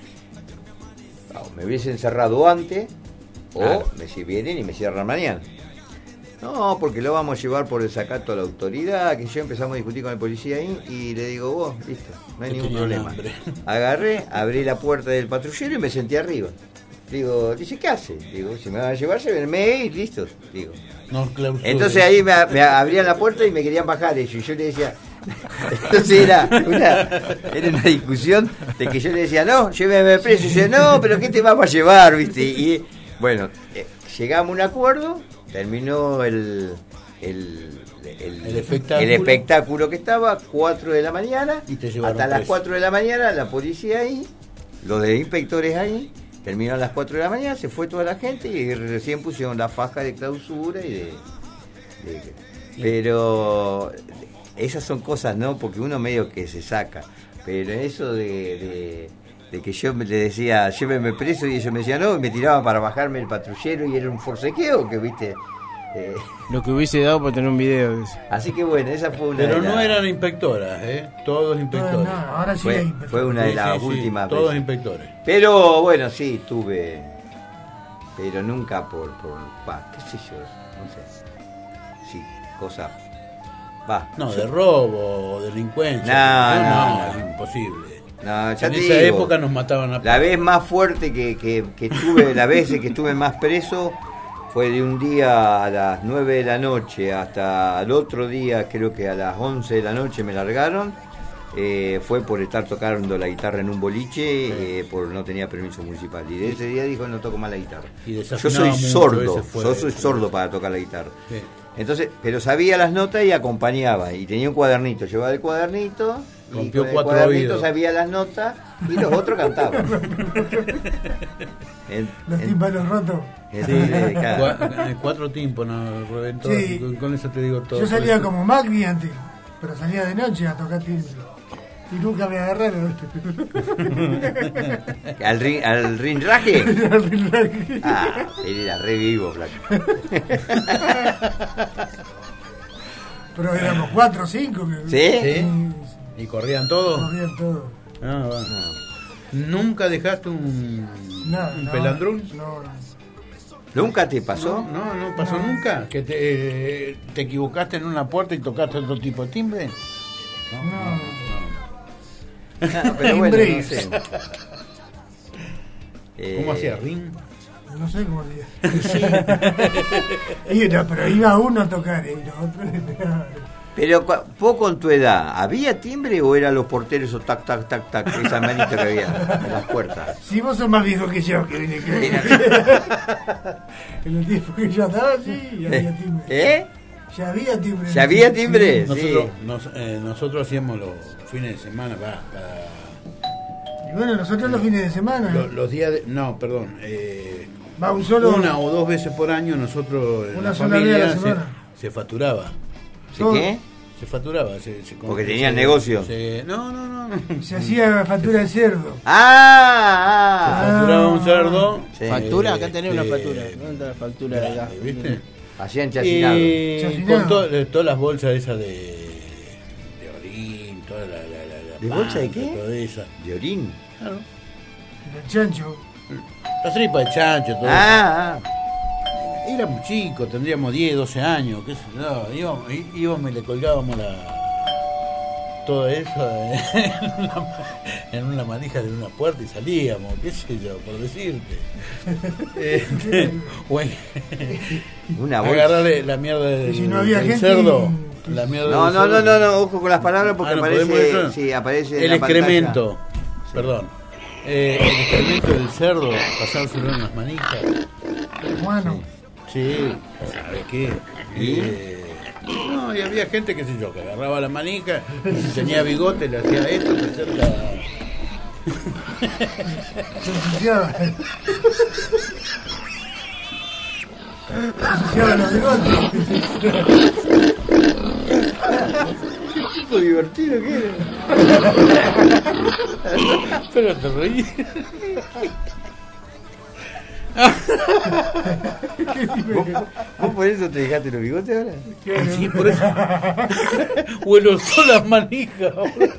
Me hubiesen cerrado antes o si vienen y me cierran mañana. No, porque lo vamos a llevar por desacato a la autoridad, que yo empezamos a discutir con el policía ahí y le digo, vos, listo, no hay Que ningún tenían problema. hambre. Agarré, abrí la puerta del patrullero y me senté arriba. Digo, dice, ¿qué hace? Digo, si me van a llevar, llévenme y listo. Digo. Nos clausuran. Entonces ahí me abrían la puerta y me querían bajar ellos. Y yo le decía, entonces era una discusión de que yo le decía, no, lléveme preso. Y yo, no, pero ¿qué te vamos a llevar? ¿Viste? Y bueno, llegamos a un acuerdo, terminó el espectáculo que estaba, 4 de la mañana, Y te llevaron hasta las preso. 4 de la mañana, la policía ahí, los de inspectores ahí, terminó a las 4 de la mañana, se fue toda la gente y recién pusieron la faja de clausura pero esas son cosas, ¿no? Porque uno medio que se saca, pero eso de que yo le decía, llévenme preso y ellos me decían, no, y me tiraban para bajarme el patrullero y era un forcequeo que, viste... Lo que hubiese dado por tener un video de eso. Así que bueno, esa fue una Pero de no las- eran inspectoras, todos inspectores. No, ahora sí hay. fue una de Sí, las sí, últimas todos veces. inspectores. Pero bueno, sí, tuve, pero nunca qué sé yo, no sé. Sí, cosas. Va. No, de robo o delincuencia. No. Es imposible. No, ya En te esa digo, época nos mataban a la vez más fuerte que estuve, la vez que estuve más preso, fue de un día a las 9 de la noche hasta el otro día, creo que a las 11 de la noche me largaron. Fue por estar tocando la guitarra en un boliche, por no tenía permiso municipal. Y de ese día dijo, no toco más la guitarra. Y Yo desafinaba soy mucho, sordo, ese fue- yo soy sordo para tocar la guitarra. Sí. Entonces, pero sabía las notas y acompañaba. Y tenía un cuadernito, llevaba el cuadernito. Y Rompió con el 4 cuadernito oídos. sabía las notas y los otros cantaban. Los tímpanos rotos. Entonces, claro. 4 tímpanos reventó. Sí. Con eso te digo todo. Yo salía como Magni antes, pero salía de noche a tocar timbre. Y nunca me agarraron. ¿Al rinraje? Ah, él era re vivo, flaco. Pero éramos 4 o 5. ¿Sí? ¿Y corrían todos? Corrían todos. Ah, bueno. ¿Nunca dejaste un pelandrún? No. ¿Nunca te pasó? No pasó nunca. ¿Que te equivocaste en una puerta y tocaste otro tipo de timbre? No. Ah, pero bueno, no Timbre. sé. ¿Cómo hacía Ring? No sé cómo decía. Pero iba uno a tocar y los otros le pegaban. Pero poco en tu edad, ¿había timbre o eran los porteros o tac, tac, tac, tac, esa manita que había en las puertas? Si vos sos más viejo que yo, que vine que en el tiempo que yo andaba, sí, había timbre. ¿Eh? Ya había timbre. ¿Ya había timbre? Sí. Nosotros hacíamos los fines de semana, Y bueno, nosotros los fines de semana. los días de, no, perdón, Va un solo. una o dos veces por año nosotros en Una la sola vez a la familia semana. se facturaba. ¿Sí qué? Se facturaba. Porque tenían negocio. No. Se hacía factura de cerdo. Ah, Facturaba un cerdo. Sí. ¿Factura? Acá tenés una Este, factura. ¿Dónde está la factura de acá? ¿Viste? hacían chacinado. Y Chacinado. con todas las bolsas esas de orín, toda la ¿De bolsa de panza, qué? toda esa. ¿De orín? Claro. Del chancho. Las tripas de chancho, todo eso. Ah, Éramos chicos, tendríamos 10, 12 años, qué sé yo. Íbamos y le colgábamos todo eso en una manija de una puerta y salíamos, qué sé yo, por decirte. Bueno, una bolsa. agarrarle la mierda Y si no había del gente, cerdo. que- La mierda No, del no, no, cerdo. no, ojo con las palabras porque Ah, ¿no podemos aparece, eso? sí, aparece en El la pantalla. excremento, perdón. El excremento del cerdo, pasárselo en las manijas. Bueno, Sí, ¿sabe qué? No, y había gente, qué sé yo, que agarraba la manija y si tenía bigote le hacía esto, que cerca. se ensuciaba. Se ensuciaban los bigotes. ¿Qué tipo divertido que era? Pero te reí. ¿Vos por eso te dejaste los bigotes ahora? Sí, por eso. Huelo todas las manijas.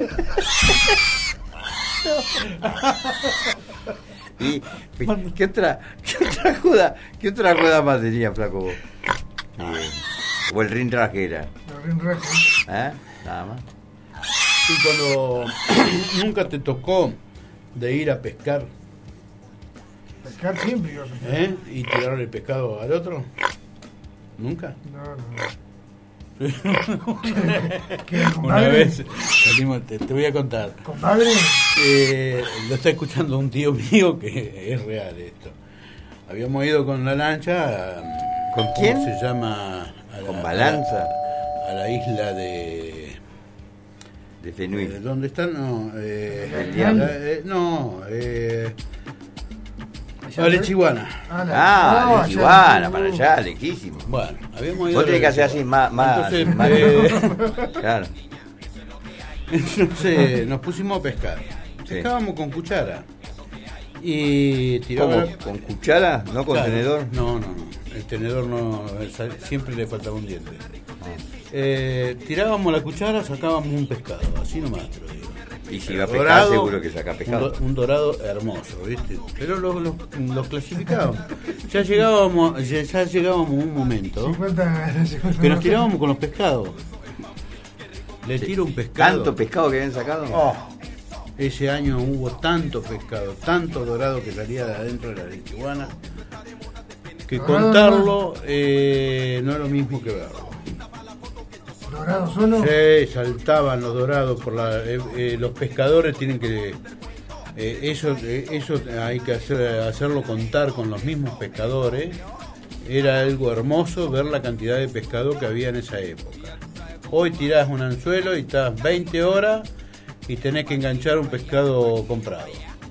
¿Y qué otra joda más tenía, flaco vos? O el rinraje era. Los rinrajos. ¿Eh? Nada más. Y cuando nunca te tocó de ir a pescar, Pescar siempre iba a pescar. y tirar el pescado al otro, ¿nunca? No. ¿Qué, Una compadre? vez salimos, te voy a contar. ¿Compadre? Lo está escuchando un tío mío que es real esto. Habíamos ido con la lancha. ¿Con ¿cómo quién? se llama? Con balanza. A la isla de. De Fenui. ¿Dónde están? No. Diablo. A Lechiguana. Ah, de Chihuahua, para allá, lejísimo. Bueno, habíamos ido. Vos tenés que hacer así, más. Entonces, Claro. entonces nos pusimos a pescar. Sí. Pescábamos con cuchara. Y ¿Cómo? tirábamos. ¿Con cuchara? ¿No con Claro. tenedor? No. El tenedor no. Siempre le faltaba un diente. Tirábamos la cuchara, sacábamos un pescado, así nomás te lo digo. Y si va a pescar, Dorado, seguro que saca pescado. Un dorado hermoso, ¿viste? Pero los clasificábamos. Ya llegábamos a un momento 50, que nos tirábamos con los pescados. Le tiro un pescado. ¿Tanto pescado que habían sacado? Oh, ese año hubo tanto pescado, tanto dorado que salía de adentro de la lechiguana, que contarlo no es lo mismo que verlo. ¿Dorado solo? Sí, saltaban los dorados por los pescadores tienen que eso hay que hacerlo contar con los mismos pescadores. Era algo hermoso ver la cantidad de pescado que había en esa época. Hoy tirás un anzuelo y estás 20 horas y tenés que enganchar un pescado comprado.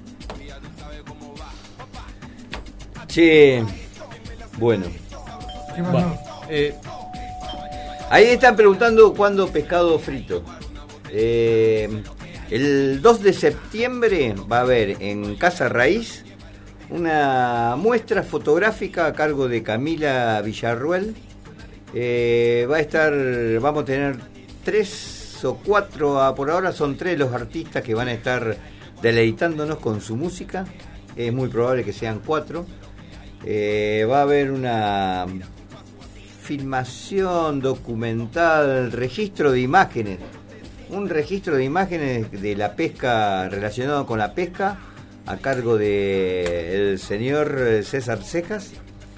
Che, bueno. ¿Qué pasó? Bueno, Ahí están preguntando cuándo pescado frito. El 2 de septiembre va a haber en Casa Raíz una muestra fotográfica a cargo de Camila Villarruel. Vamos a tener 3 o 4, por ahora son 3 los artistas que van a estar deleitándonos con su música. Es muy probable que sean 4. Va a haber una filmación documental, registro de imágenes, un registro de imágenes de la pesca, relacionado con la pesca, a cargo de el señor César Cejas.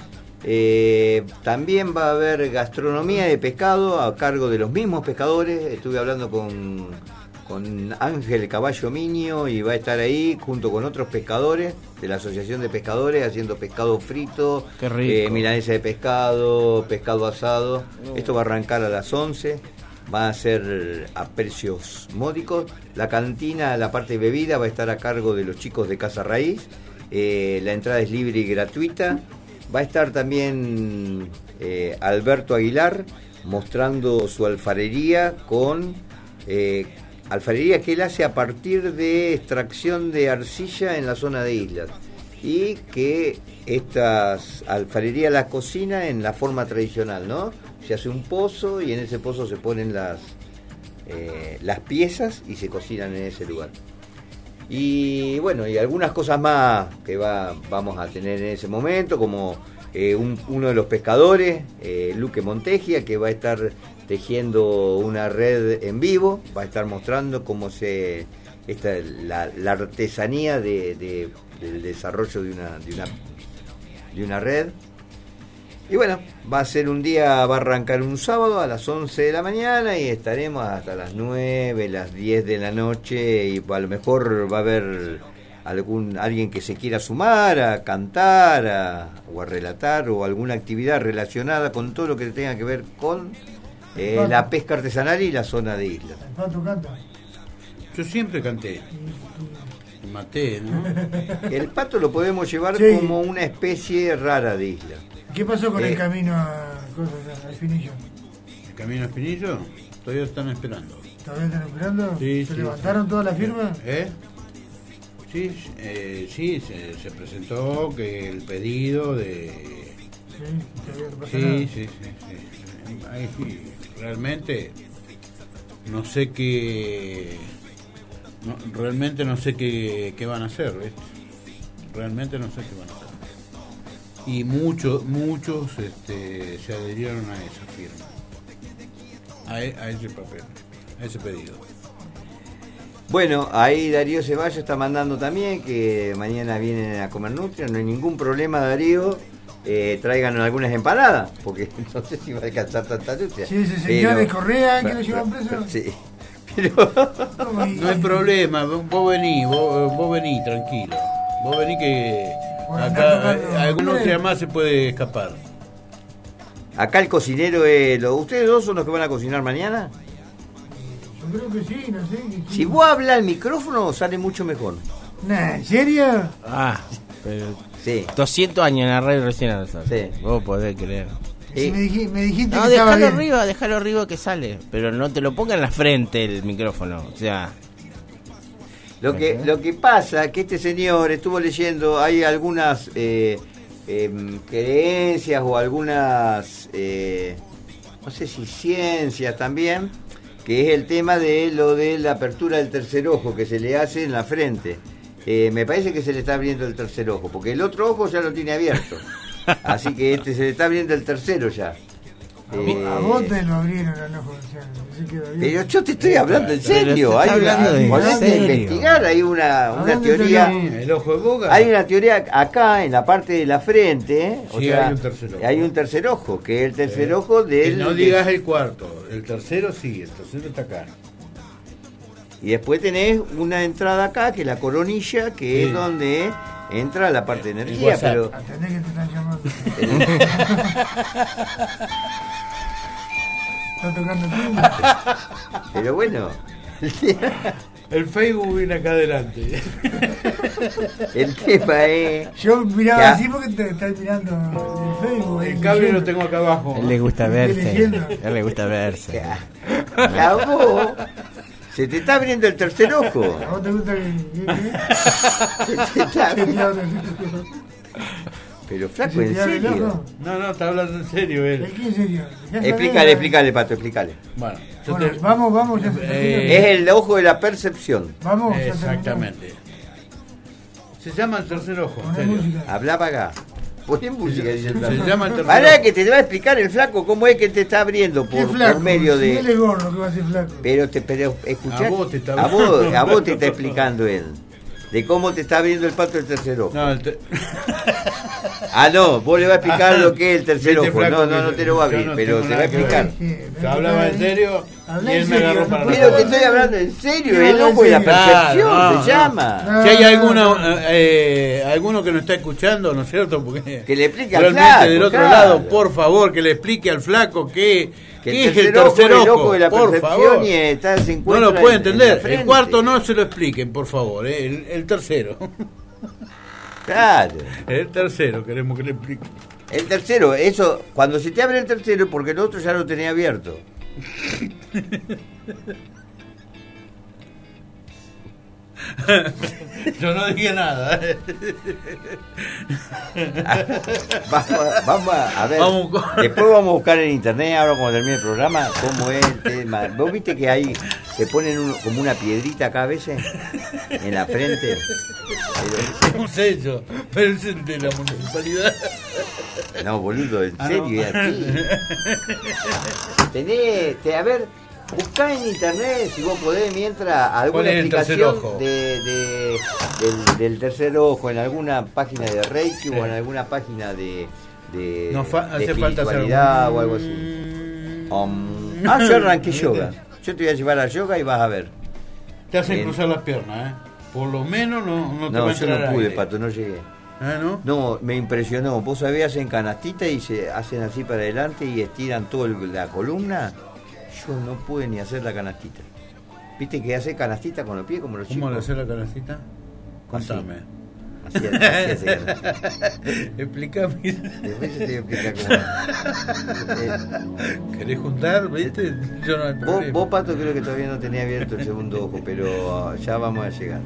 También va a haber gastronomía de pescado a cargo de los mismos pescadores. Estuve hablando con Ángel Caballo Miño y va a estar ahí junto con otros pescadores de la Asociación de Pescadores haciendo pescado frito, Qué rico. milanesa de pescado, pescado asado. Esto va a arrancar a las 11, va a ser a precios módicos. La cantina, la parte de bebida va a estar a cargo de los chicos de Casa Raíz. La entrada es libre y gratuita. Va a estar también Alberto Aguilar mostrando su alfarería con alfarería que él hace a partir de extracción de arcilla en la zona de islas, y que estas alfarería la cocina en la forma tradicional, ¿no? Se hace un pozo y en ese pozo se ponen las piezas y se cocinan en ese lugar. Y bueno, y algunas cosas más que vamos a tener en ese momento, como uno de los pescadores, Luque Montegia, que va a estar tejiendo una red en vivo, va a estar mostrando cómo la artesanía del desarrollo de una red. Y bueno, va a arrancar un sábado a las 11 de la mañana y estaremos hasta las 9, las 10 de la noche, y a lo mejor va a haber alguien que se quiera sumar a cantar o a relatar o alguna actividad relacionada con todo lo que tenga que ver con la pesca artesanal y la zona de islas. ¿El Pato canta? yo siempre canté. Maté, ¿no? El pato lo podemos llevar Sí. como una especie rara de isla. ¿Qué pasó con el camino a Espinillo? El camino a Espinillo, todavía están esperando. ¿Todavía están esperando? Sí, ¿Se sí, levantaron sí. todas las firmas? Sí, se presentó que el pedido de... Sí, todavía no pasa nada. Sí. Ahí sí, realmente no sé qué... realmente no sé qué van a hacer, ¿viste? Realmente no sé qué van a hacer. Y muchos se adherieron a esa firma, a ese papel, a ese pedido. Bueno, ahí Darío Ceballos está mandando también que mañana vienen a comer nutria, no hay ningún problema, Darío. Traigan algunas empanadas, porque no sé si va a alcanzar tanta nutria. Sí, ese señor de Correa, que lo llevan preso. Sí, pero... No hay problema, vos vení tranquilo. Vos vení que Bueno, acá andá tocando. algún nutria más se puede escapar. Acá el cocinero es... ¿Ustedes dos son los que van a cocinar mañana? Yo creo que sí, no sé. Si vos hablas al micrófono sale mucho mejor. Nah, ¿en serio? Pero Sí. 200 años en la radio recién ahora sale. Sí. Vos podés creer. Si me dijiste No, que estaba déjalo arriba que sale. Pero no te lo ponga en la frente el micrófono. O sea, Lo que pasa que este señor estuvo leyendo, hay algunas creencias o algunas, no sé si ciencias también, que es el tema de lo de la apertura del tercer ojo que se le hace en la frente. Me parece que se le está abriendo el tercer ojo, porque el otro ojo ya lo tiene abierto. Así que se le está abriendo el tercero ya. A vos te lo abrieron el ojo, pero yo te estoy hablando en serio. Hay que investigar, hay una teoría. El ojo de boca. Hay una teoría acá en la parte de la frente. Sí, hay un tercer ojo. Hay un tercer ojo, que es el tercer ojo del. Y no digas el cuarto. El tercero sí, el tercero está acá. Y después tenés una entrada acá, que es la coronilla, que es donde entra la parte de energía. Pero atendé que te están llamando. Está tocando timbre. Pero bueno. El Facebook viene acá adelante. El tema es. Yo miraba así porque te estás mirando el Facebook. El cable lo tengo acá abajo. A él le gusta verse. A él le gusta verse. A vos se te está abriendo el tercer ojo. ¿A vos te gusta que Se te está te abriendo. abre? Pero flaco, ¿Se en te abre el serio. ojo? No, está hablando en serio él. ¿Es que en serio? Explícale, Pato, explícale. Bueno, Bueno, vamos, ya Es el ojo de la percepción. Vamos, ya exactamente. Se llama el tercer ojo, en Poné serio. música. Habla para acá. Poné música. Dice el Se flaco. llama el tercer Ahora ojo. que te va a explicar el flaco cómo es que te está abriendo ¿Qué por flaco? medio Si él de. es gordo, que va a ser flaco. Pero escuchá, A vos te está a vos te está explicando él. De cómo te está abriendo el pato del tercer ojo. No, Ah, no, vos le vas a explicar lo que es el tercer Viste, ojo. flaco, No te lo va a abrir, yo no pero tengo te va a nada que ver. explicar. Se hablaba en serio Habla y en él me serio, agarró no para puedo- Pero te la estoy hablando en serio, Quiero el ojo de la hablar en percepción Claro, se llama. Si hay alguno que nos está escuchando, ¿no es cierto? Porque Que le explique al realmente flaco, del otro claro. lado, por favor, que le explique al flaco qué Que es el tercer es el ojo ojo, de la por percepción favor. y se No encuentra lo puede en la entender. frente. El cuarto no se lo expliquen, por favor. El tercero. Claro. El tercero queremos que le explique. El tercero, eso, cuando se te abre el tercero, porque el otro ya lo tenía abierto. Yo no dije nada. Vamos a ver. Vamos con- Después vamos a buscar en internet, ahora cuando termine el programa, cómo es el tema. ¿Vos viste que ahí se ponen como una piedrita acá a veces? En la frente. No sé yo, pero es de la municipalidad. No, boludo, en Ah, serio, no. es aquí. A ver, buscá en internet, si vos podés, mientras alguna ¿Cuál es el tercer explicación ojo? del tercer ojo, en alguna página de Reiki o en alguna página de Hace falta hacer espiritualidad o algo así. Yo arranqué yoga. Yo te voy a llevar a yoga y vas a ver. Te hacen Bien. cruzar las piernas, ¿eh? Por lo menos no te va No, a yo entrar no pude, aire. Pato, no llegué. ¿Ah, no? No, me impresionó. Vos sabés, hacen canastita y se hacen así para adelante y estiran toda la columna. Yo no pude ni hacer la canastita. ¿Viste que hace canastita con los pies como los ¿Cómo le chicos? hacer la canastita? Contame. Así hace canastita. Explícame. Después yo te voy a explicar cómo. ¿Querés juntar? ¿Viste? Yo no hay problema. Vos, Pato, creo que todavía no tenía abierto el segundo ojo, pero ya vamos a llegar.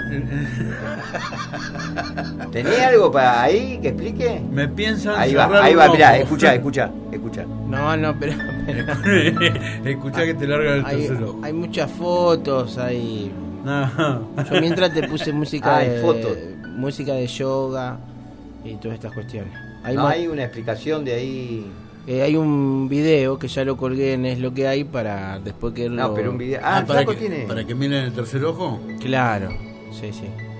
¿Tenés algo para ahí que explique? Me piensan Ahí cerrar va, un mirá, ojo. escucha. No, pero Escuchá que te larga el hay, tercer ojo. hay muchas fotos, hay... No. Yo mientras te puse música Hay fotos. música de yoga y todas estas cuestiones. Hay, No mo- hay una explicación de ahí. hay un video que ya lo colgué en Es lo que hay para después que No, pero un video. Ah, El ¿para flaco que, tiene. ¿para que miren el tercer ojo? Claro, sí.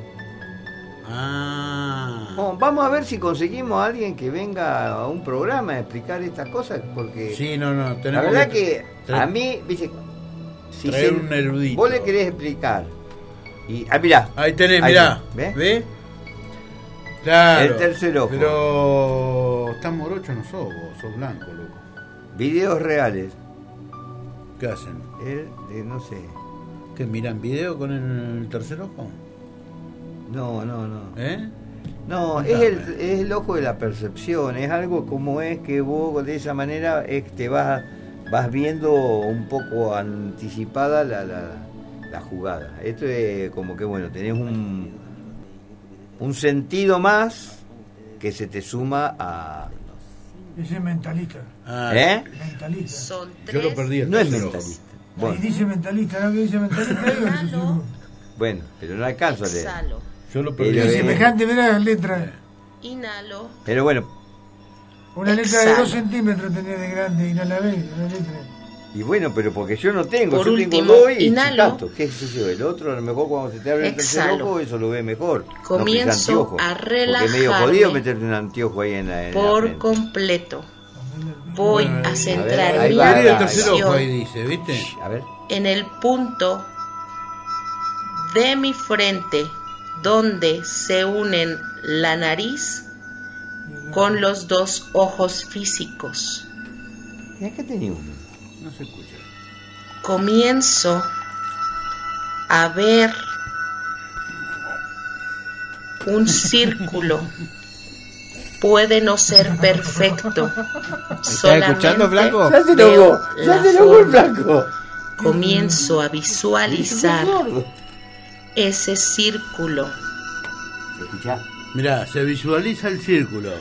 Ah. Bueno, vamos a ver si conseguimos a alguien que venga a un programa a explicar estas cosas, porque Sí, no, la tenemos verdad que traer- a mí, viste, si traer un erudito. vos le querés explicar y mirá, Ahí tenés, ahí mirá. ¿ves? ¿Ves? Claro. El tercer ojo. Pero estás morocho, no sos vos, sos blanco, loco. Videos reales, ¿Qué hacen? no sé, ¿Qué miran video con el tercer ojo? no, ¿Eh? no, Contame. es el ojo de la percepción, es algo como es que vos de esa manera te vas viendo un poco anticipada la jugada. Esto es como que bueno, tenés un sentido más que se te suma a... Ese es mentalista. Ah, ¿Eh? Mentalista. Son Yo lo 3 perdí el No es tercer ojo. mentalista. Bueno. Y dice mentalista, ¿no? Que dice mentalista ahí, o eso sí. Bueno, pero no alcanzo a leer. Exhalo. Yo lo Pero, perdí. Y semejante, mirá la letra. Inhalo. Pero bueno, Una letra de Exhalo. 2 centímetros tenía de grande y no la ves, la letra. y bueno, pero porque yo no tengo, Por yo último, tengo dos y inhalo. chicato. ¿Qué sé yo? El otro a lo mejor cuando se te abre el tercer Exhalo. ojo, eso lo ve mejor. Comienzo no que es anteojo. a Porque es medio relajarme jodido meterte un anteojo ahí en la Por frente. completo. Voy a centrar ahí mi va, ahí Abrí el va. tercer ojo ahí atención dice, ¿viste? A ver. en el punto de mi frente donde se unen la nariz con los dos ojos físicos. Y acá tenía uno. No se escucha. Comienzo a ver un círculo. Puede no ser perfecto. ¿Estás escuchando, Flaco? Ya se veo enojó, ya la se enojó el forma. flaco. Comienzo a visualizar Sordo. ese círculo. Escuchá. Mirá, se visualiza el círculo.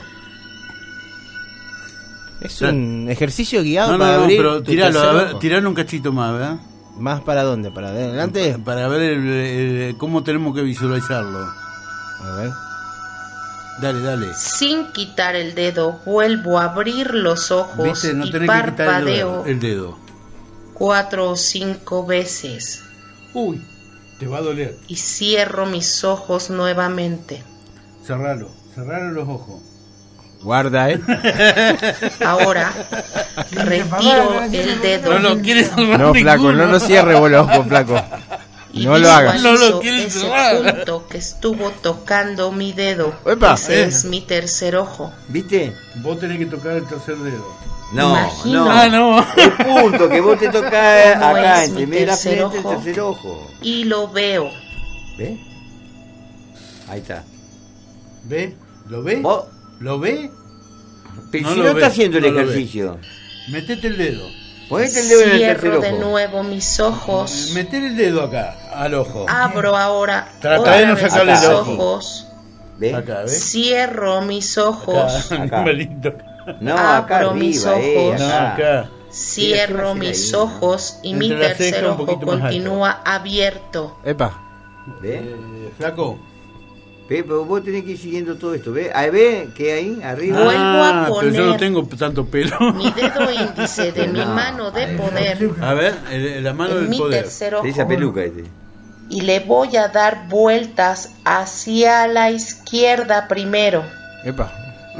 Es un ejercicio guiado No, para no, no, abrir pero tu tiralo, tercer a ver, ojo. tiralo un cachito más, ¿verdad? ¿Más para dónde? ¿Para adelante? Para ver cómo tenemos que visualizarlo. A ver. Dale, dale. Sin quitar el dedo, vuelvo a abrir los ojos ¿Viste? No y tenés que quitar parpadeo el dedo. 4 o 5 veces Uy, te va a doler. y cierro mis ojos nuevamente. Cerralo los ojos. Guarda, Ahora retiro el dedo No lo quieres cerrar No, Flaco, no lo cierre vos los ojos, Flaco. y no lo hagas. visualizo No lo quieres ese cerrar. punto que estuvo tocando mi dedo. Epa, Ese es mi tercer ojo. ¿Viste? Vos tenés que tocar el tercer dedo. No, Imagino. no. Ah, no. El punto que vos te tocás ¿Cómo acá, es entre mi medio de la tercer frente, el ojo? tercer ojo. Y lo veo. ¿Ves? Ahí está. ¿Ve? ¿Lo ve? Vos, ¿Lo ve? pero No si lo no ves, está haciendo el no lo ves. ejercicio. Metete el dedo. Ponete el dedo en el tercer Cierro de ojo. nuevo mis ojos. Meter el dedo acá, al ojo. Abro ahora Trata de no otra vez sacarle mis el ojo. ojos. ¿Ves? Acá, ¿ves? Cierro mis ojos. Acá, Acá. animalito. No, acá Abro mis arriba, ojos. No, acá. acá. Cierro Mira, mis ahí, ¿no? ojos y mi Entre la ceja tercer un ojo poquito más continúa abierto. Epa. ¿Ves? Flaco. ¿Ves? Pero vos tenés que ir siguiendo todo esto. ¿Ves? Ahí, ¿ves? ¿Qué hay? Arriba. Vuelvo a Pero yo no poner tengo tanto pelo. mi dedo índice de mi No, mano de poder A ver, la mano en del mi poder. tercer De esa ojo peluca este. y le voy a dar vueltas hacia la izquierda primero, Epa.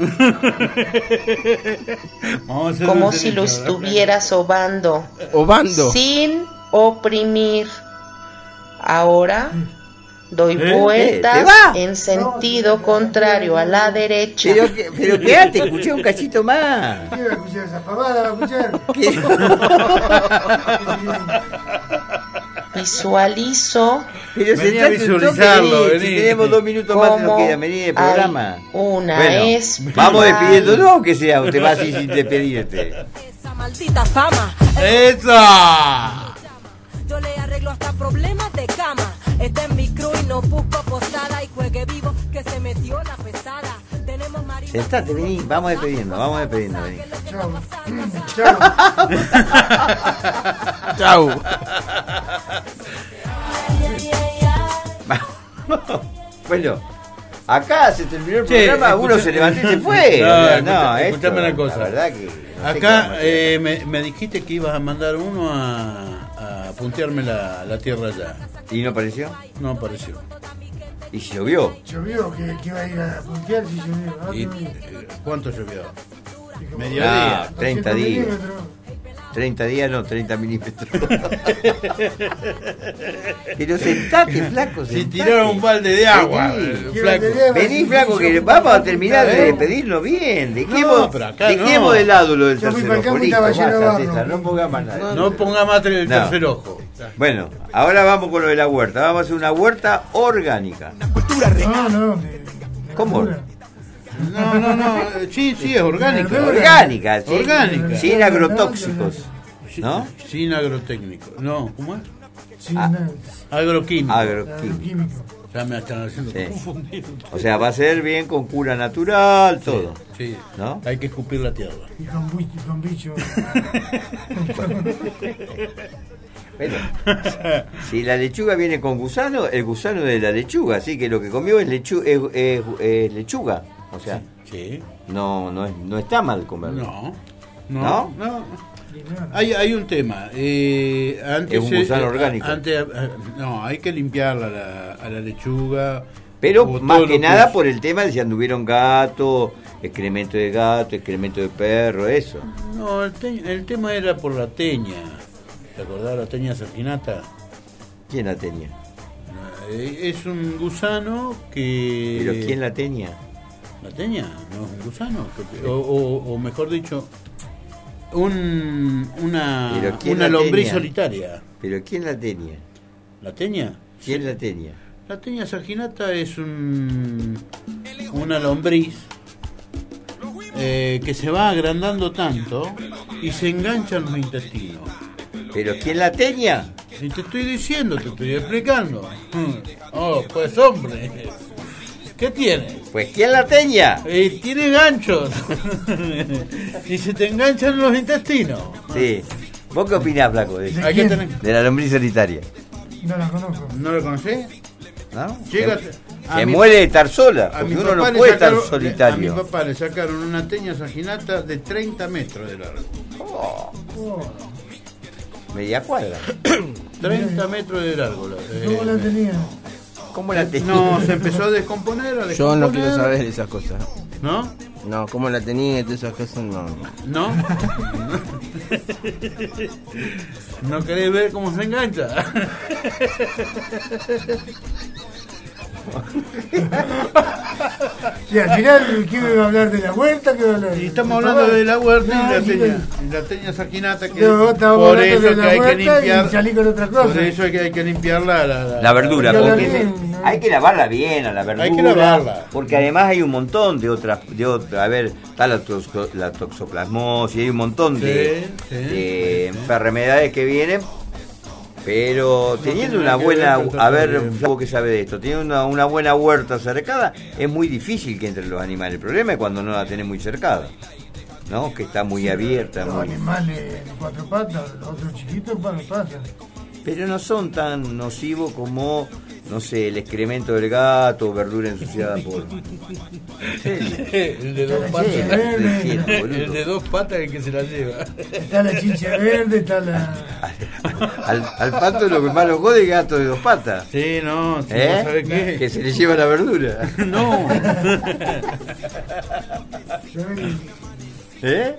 Vamos a hacer como un si lo derecho, ¿verdad? estuviera sobando, Obando. sin oprimir. Ahora doy ¿Te vueltas va? en sentido contrario a la derecha. Pero quédate, escuché un cachito más. ¿Qué va a escuchar esa pavada? ¿Va a escuchar? Visualizo Pero Vení a sentate un toque, visualizarlo, vení. vení. Si tenemos 2 minutos más, se nos como queda. Vení de programa. hay una Bueno, espiral. vamos despidiéndonos, aunque sea. Usted va así sin despedirte. Esa maldita fama. ¡Esa! Yo le arreglo hasta problemas de cama. Este es mi crew y no busco posada. Y juegue vivo que se metió la pesada. Tenemos marido. Sentate, vení. Vamos despidiendo, vení. Chao. Chao. Chau. Bueno, acá se terminó el Che, programa, uno escucha- se levantó y se fue. No, esto, escuchame una cosa. La verdad que. no sé qué Acá vamos a hacer. me dijiste que ibas a mandar uno a puntearme la tierra allá. ¿Y no apareció? No apareció. ¿Y llovió? Llovió, que iba a ir a puntear si llovió. Ah, ¿Y, llovió. cuánto llovió? Y como medio Ah, día. 30 200 días. milímetros. 30 días, no, 30 milímetros. Pero sentate, flaco, Si sentate. tiraron un balde de agua, Vení. flaco. Vení, flaco, que vamos a terminar de despedirlo bien. Dejemos, No, pero acá dejemos no. de lado lo del Yo fui tercer para el ojo. campo y Listo, estaba lleno de basta, barro. César, no ponga más nada. No ponga más el No. tercer ojo. Bueno, ahora vamos con lo de la huerta. Vamos a hacer una huerta orgánica. No. ¿Cómo? No. Sí, es orgánica. Orgánica, sí. Orgánica. Sin agrotóxicos. ¿No? Sin agrotécnico. No, ¿cómo es? Sin Ah. nada. Agroquímico. Agroquímico. Agroquímico. Ya me están haciendo Sí. confundir. O sea, va a ser bien con cura natural, todo. Sí, ¿No? hay que escupir la tierra. Y con bicho. Bueno, si la lechuga viene con gusano, el gusano de la lechuga, así que lo que comió es, es lechuga. O sea, Sí. no está mal comerlo. No. Hay un tema. Antes, Es un gusano orgánico. No, hay que limpiarla a la lechuga. Pero o más todo que lo nada es- por el tema de si anduvieron gato, excremento de gato, excremento de perro, eso. No, el tema era por la teña. ¿Te acordás la teña serginata? ¿Quién la tenía? Es un gusano que... ¿Pero quién la tenía? ¿La teña? ¿No es un gusano? O mejor dicho, una ¿Pero quién la lombriz tenía? solitaria. ¿Pero quién la tenía? ¿La teña? ¿Quién la tenía? La teña serginata es una lombriz que se va agrandando tanto y se engancha en los intestinos. ¿Pero quién la tenía? Y te estoy diciendo, te estoy explicando. Oh, pues hombre, ¿qué tiene? Pues ¿quién la tenía? Tiene ganchos y se te enganchan en los intestinos. Sí. ¿Vos qué opinás, Flaco, de eso? Hay que tener... De la lombriz solitaria? No la conozco. ¿No lo conocés? ¿No? Llegate. Se muere de estar sola, A porque mi uno papá no le puede estar sacaron- solitario. A mi papá le sacaron una teña serginata de 30 metros de largo. Media cuadra. 30 metros de largo. ¿Cómo la tenía? ¿Cómo la tenía? No, se empezó a descomponer, a Yo descomponer. no quiero saber esas cosas. ¿No? No, cómo la tenía y todas esas cosas, no. ¿No? ¿No querés ver cómo se engancha? Y al final, ¿qué iba a hablar de la huerta? ¿Qué iba a hablar? Y estamos hablando de la huerta No, y la teña sarginata que No, estamos por hablando eso de que la hay que huerta limpiar. y salí con otra cosa. Por eso hay que limpiar La verdura, Yo la porque vi, hay que lavarla bien a la verdura. Hay que lavarla. Porque además hay un montón de otras, a ver, está la toxoplasmosis, hay un montón de enfermedades que vienen. Pero teniendo tiene una nada que buena, ver con a ver, bien. Flaco que sabe de esto, teniendo una buena huerta cercada, es muy difícil que entren los animales. El problema es cuando no la tenés muy cercada, ¿no? Que está muy abierta. Los Muy... animales de cuatro patas, los otros chiquitos, pasan. Pero no son tan nocivos como, no sé, el excremento del gato o verdura ensuciada por... El de dos La patas. chincha verde, El de dos patas es el que se la lleva. está la chincha verde, está la... Al pato lo que más lo jode es gato de dos patas. Sí, no, sí, ¿Eh? ¿sabes qué? Que se le lleva la verdura. No. ¿Eh?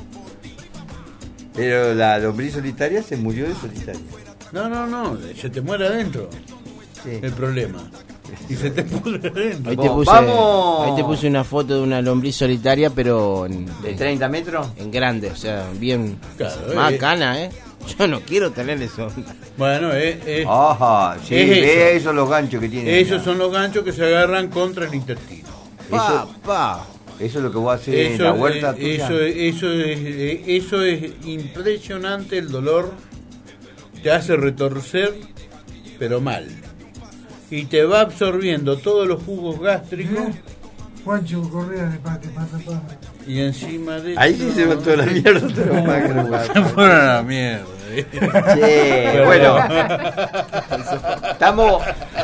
Pero la lombriz solitaria se murió de solitaria. No, se te muere adentro. Sí. El problema. Y se te pudre adentro. Ahí te puse una foto de una lombriz solitaria, pero ¿De 30 metros? en grande, o sea, bien Claro, macana, ¿eh? Yo no quiero tener eso. Bueno, Ajá, sí, es ve eso. esos los ganchos que tiene. esos son los ganchos que se agarran contra el intestino. Eso es lo que vos haces en la huerta tuya. Eso es impresionante el dolor. Te hace retorcer, pero mal. Y te va absorbiendo todos los jugos gástricos. Juancho Correa de pata. Y encima de Ahí sí se va toda la mierda. Todos los pájaros. Se fueron a la mierda. Che, bueno. Estamos...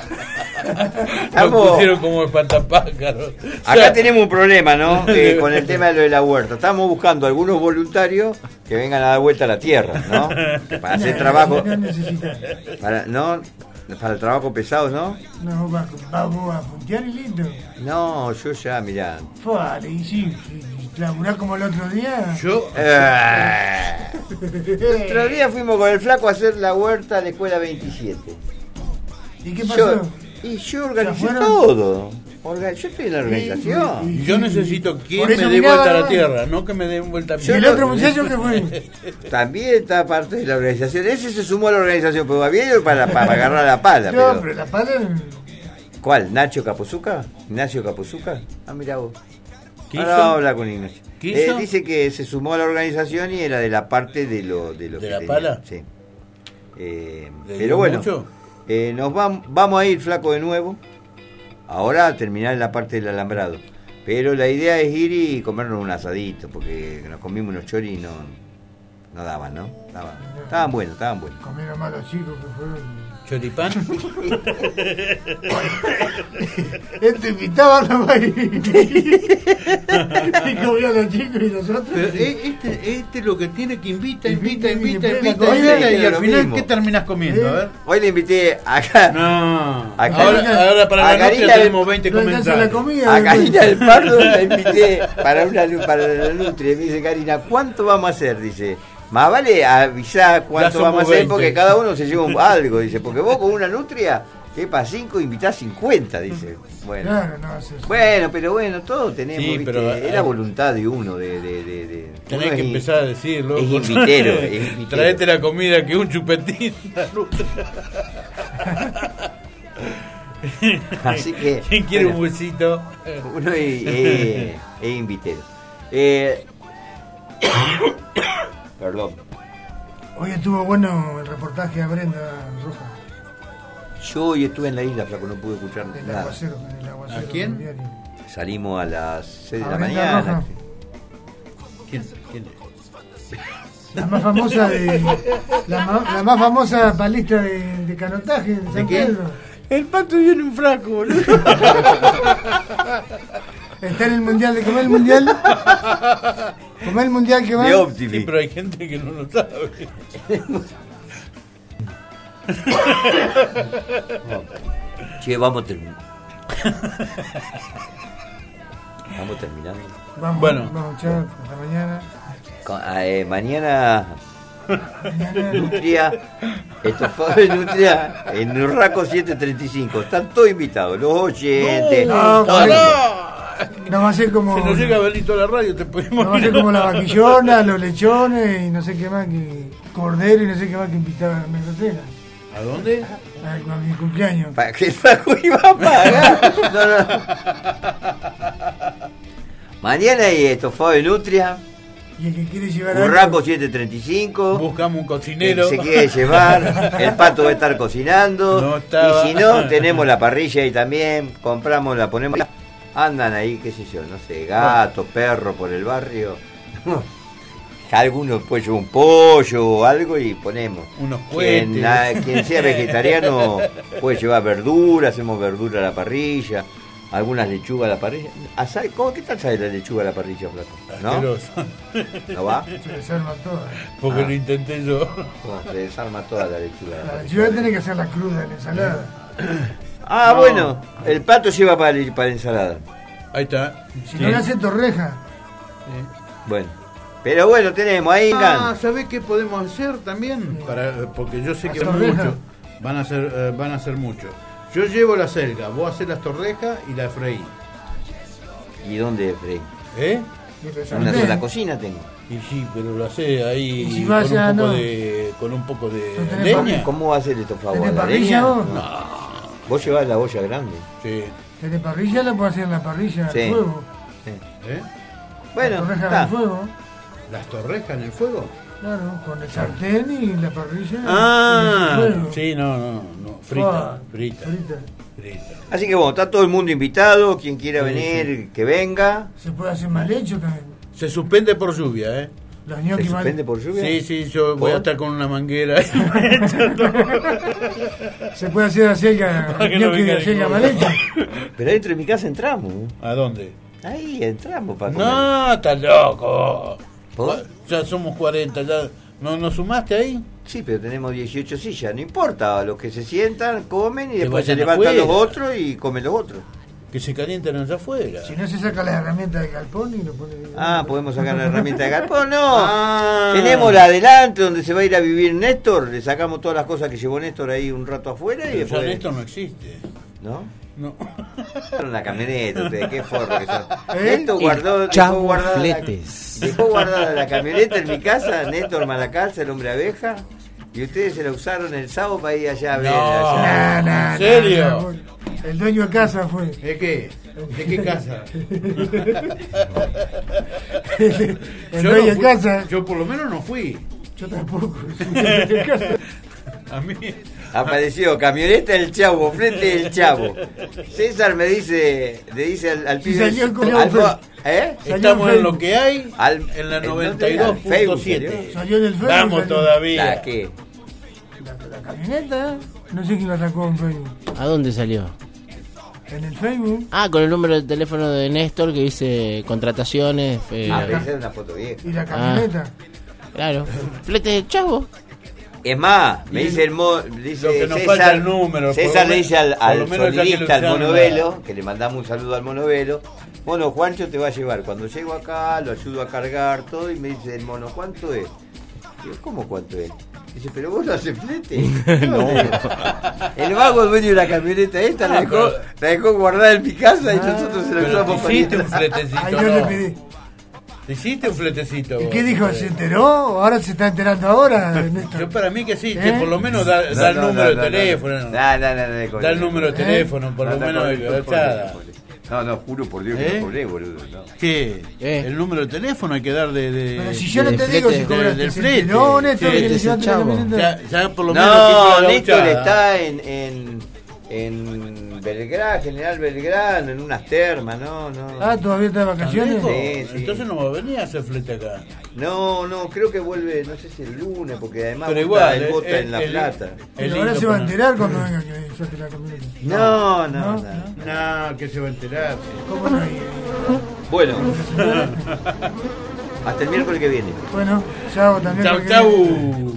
Nos pusieron como espantapájaros. Acá tenemos un problema, ¿no? Con el tema de lo de la huerta. Estamos buscando algunos voluntarios que vengan a dar vuelta a la tierra, ¿no? Para hacer trabajo... No necesitas. Para el trabajo pesado, ¿no? No, vamos a puntear y listo. No, yo ya, mirá. Fale, y sí, laburás como el otro día. Yo... El otro día fuimos con el Flaco a hacer la huerta a la escuela 27. ¿Y qué pasó? Yo organicé fueron? todo. Yo estoy en la organización. Yo necesito quien Por me eso dé miraba, vuelta a la ¿no? tierra, no que me den vuelta a mí. ¿Y el otro muchacho que fue? También está parte de la organización. Ese se sumó a la organización, pero había ido para agarrar la pala. No, pero la pala... ¿Cuál? ¿Nacho Capozuca? ¿Ignacio Capozuca? Ah, mira vos. ¿Qué Ahora hizo? vamos a hablar con Ignacio. ¿Qué hizo? Dice que se sumó a la organización y era de la parte de lo que la tenía. pala? Sí. ¿Le Pero dio bueno, mucho? vamos a ir, Flaco, de nuevo. Ahora terminar la parte del alambrado. Pero la idea es ir y comernos un asadito, porque nos comimos unos choris y no daban, ¿no? Estaban buenos. Comieron más los chicos que fueron. ¿Choripán? Este invitaba nomás y comía a los chicos y nosotros. Pero este es lo que tiene que invita y lo al final, mismo. ¿qué terminas comiendo? A ver. Hoy le invité acá. No. A Ahora para a la noche Karina tenemos 20 no alcanza la comentarios. comida. A Karina del Pardo la invité para la nutria. Me dice Karina, ¿cuánto vamos a hacer? Dice, más vale avisar cuánto Ya vamos a somos hacer 20. porque cada uno se lleva algo. Dice, porque vos con una nutria, que para 5 invitás 50, dice. Bueno. Claro, no, eso es. Bueno, pero bueno, todos tenemos, Sí, ¿viste? pero, es la voluntad de uno Tenés uno que es- empezar a decirlo. es invitero, es invitero. Traete la comida que un chupetín. Así que ¿Quién quiere bueno, un huesito? uno es invitero. Perdón. Hoy estuvo bueno el reportaje a Brenda Roja. Yo hoy estuve en la isla, flaco, no pude escuchar El nada. aguacero, el aguacero. ¿A quién? del diario. Salimos a las 6 de A la Brenda mañana. Roja. ¿Quién es? La más famosa la más famosa palista de canotaje de San quién? Pedro. El pato viene un fraco, boludo. Está en el mundial de comer el mundial. Comer el mundial que va. De Sí, Optimi. pero hay gente que no lo sabe. Che, vamos terminando. Vamos terminando. Vamos, chao, hasta mañana. Mañana Mañana. Nutria, estofado de Nutria en Urraco 735. Están todos invitados, los oyentes. No, todo el no. mundo. No va a ser como. Si nos llega Belito a la radio, te podemos. No va a ser como la vaquillona, los lechones y no sé qué más que. Cordero y no sé qué más que invitaba a mi grosera. ¿A dónde? A mi cumpleaños. ¿Para qué Paco iba a pagar? No. Mañana hay estofado de Nutria, Y el que quiere llevar algo. Urraco 735. Buscamos un El cocinero. que se quiere llevar, el pato va a estar cocinando. No estaba. Y si no, tenemos la parrilla ahí también. Compramos, la ponemos. Andan ahí, qué sé yo, no sé, gato, perro por el barrio. Algunos puede llevar un pollo o algo y ponemos. Unos cohetes. Quien sea vegetariano puede llevar verdura, hacemos verdura a la parrilla. Algunas lechugas a la parrilla. ¿Qué tal sabe la lechuga a la parrilla, Flaco? ¿No? Asqueroso. ¿No va? Se desarma todo. Porque lo intenté yo. No, se desarma toda la lechuga. La ciudad tiene que hacer la cruda en la ensalada. Ah, No. bueno, el pato lleva para ensalada. Ahí está. Si no le hace torreja. Bueno, pero bueno, tenemos ahí. Ah, ¿sabés qué podemos hacer también? Porque yo sé que Las son torrejas. muchos. Van a ser muchos. Yo llevo la selga, vos haces las torrejas y la freí. ¿Y dónde, Frey? ¿Eh? Una sola cocina tengo. Y sí, pero lo haces ahí Y si vas ya, no. con un poco de No tenés leña. ¿Cómo va a ser esto, favor? ¿Tenés ¿La parrilla leña? vos? Vos llevás la olla grande. Sí. ¿Tenés parrilla? La puedo hacer en la parrilla al Sí. fuego. ¿Eh? Bueno, La torreja está. al fuego. ¿Las torrejas en el fuego? Claro, con el sartén y la parrilla. Ah, en el fuego. sí, no. Frita. Frita. Así que bueno, está todo el mundo invitado. Quien quiera venir, que venga. Se puede hacer mal hecho también. Se suspende por lluvia, ¿eh? Los ¿Se ñoquis mal suspende por lluvia? Sí, yo voy a estar con una manguera. Se puede hacer acelga, Para que no ñoqui de venga acelga ninguno. mal hecho. Pero dentro de mi casa entramos. ¿A dónde? Ahí entramos para comer. No, estás loco. ¿Por? Ya somos 40, ya. ¿No nos sumaste ahí? Sí, pero tenemos 18 sillas, no importa. Los que se sientan, comen y Que después se vayan levantan afuera. los otros y comen los otros. Que se calienten allá afuera. Si no se saca las herramientas de galpón y lo pone. Ah, podemos sacar la herramienta de galpón. No, Ah. tenemos la adelante donde se va a ir a vivir Néstor. Le sacamos todas las cosas que llevó Néstor ahí un rato afuera y Pero ya después. esto no existe. ¿No? No. Una camioneta, ustedes, qué forro que son. ¿Eh? Néstor guardó, Chanfletes. dejó guardada la camioneta en mi casa. Néstor Malacalza, el hombre abeja. Y ustedes se la usaron el sábado para ir allá a ver. No. allá. ¿En serio? El dueño de casa fue. ¿De qué? ¿De qué casa? El dueño de casa. Yo por lo menos no fui. Yo tampoco. A mí, Apareció camioneta del Chavo, flete del Chavo. César le dice al Sí, pibe. salió el colegio. Estamos en lo que hay, en la ¿en dónde era? 92.7. Salió del Facebook. Vamos salió. todavía. ¿Qué? La camioneta, no sé quién la sacó en Facebook. ¿A dónde salió? En el Facebook. Ah, con el número de teléfono de Néstor que dice contrataciones. Ah, pero esa es una foto vieja. Y la camioneta. Claro. Flete del Chavo. Es más, me dice dice Lo que nos César, falta el número, César le dice por al lo menos sonidista, al Luciano, Monovelo, que le mandamos un saludo al Monovelo. Mono, Juancho te va a llevar. Cuando llego acá, lo ayudo a cargar todo y me dice el mono, ¿cuánto es? Digo, ¿cómo cuánto es? Dice, pero vos no haces flete. No. El vago dueño de la camioneta esta la dejó guardada en mi casa y nosotros se la Pero usamos te hiciste un para fletecito, Ahí yo le pedí. Te hiciste un fletecito. ¿Y qué dijo? ¿Se enteró? ¿Ahora se está enterando ahora, Néstor? Yo para mí que sí, ¿Eh? que por lo menos da el número de teléfono. Da el número de teléfono, por lo menos. No, juro por Dios que no cobré, boludo. No. ¿Qué? El número de teléfono hay que dar de Pero si yo no te digo si cobraste del ¿se flete. enteró, Néstor, que le Sí, llevaste la chavo. camioneta? Ya por lo menos No, que hizo la Néstor gauchada. está en Belgrano, General Belgrano, en unas termas, no. Ah, ¿todavía está de vacaciones? Sí, sí. Entonces no va a venir a hacer flete acá. No, creo que vuelve, no sé si el lunes, porque además Pero igual, él vota en La Plata. Pero ahora se va a enterar cuando venga que saque la camioneta. No, que se va a enterar. ¿Cómo no? Bueno, hasta el miércoles que viene. Bueno, chao también. Chau, porque- chau.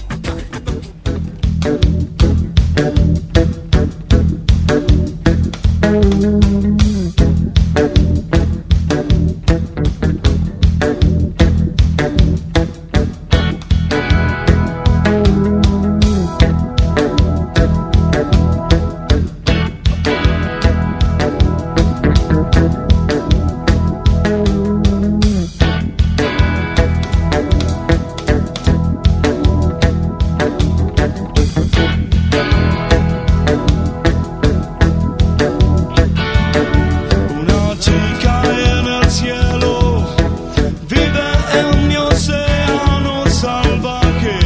Una chica en el cielo vive en mi océano salvaje.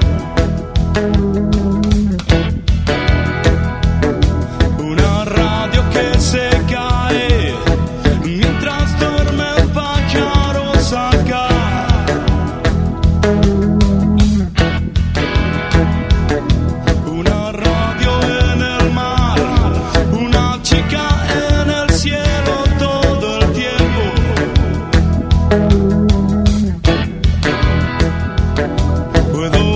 Una radio que se cae mientras duermen pájaros acá. Una radio en el mar, una chica en el cielo todo el tiempo. Puedo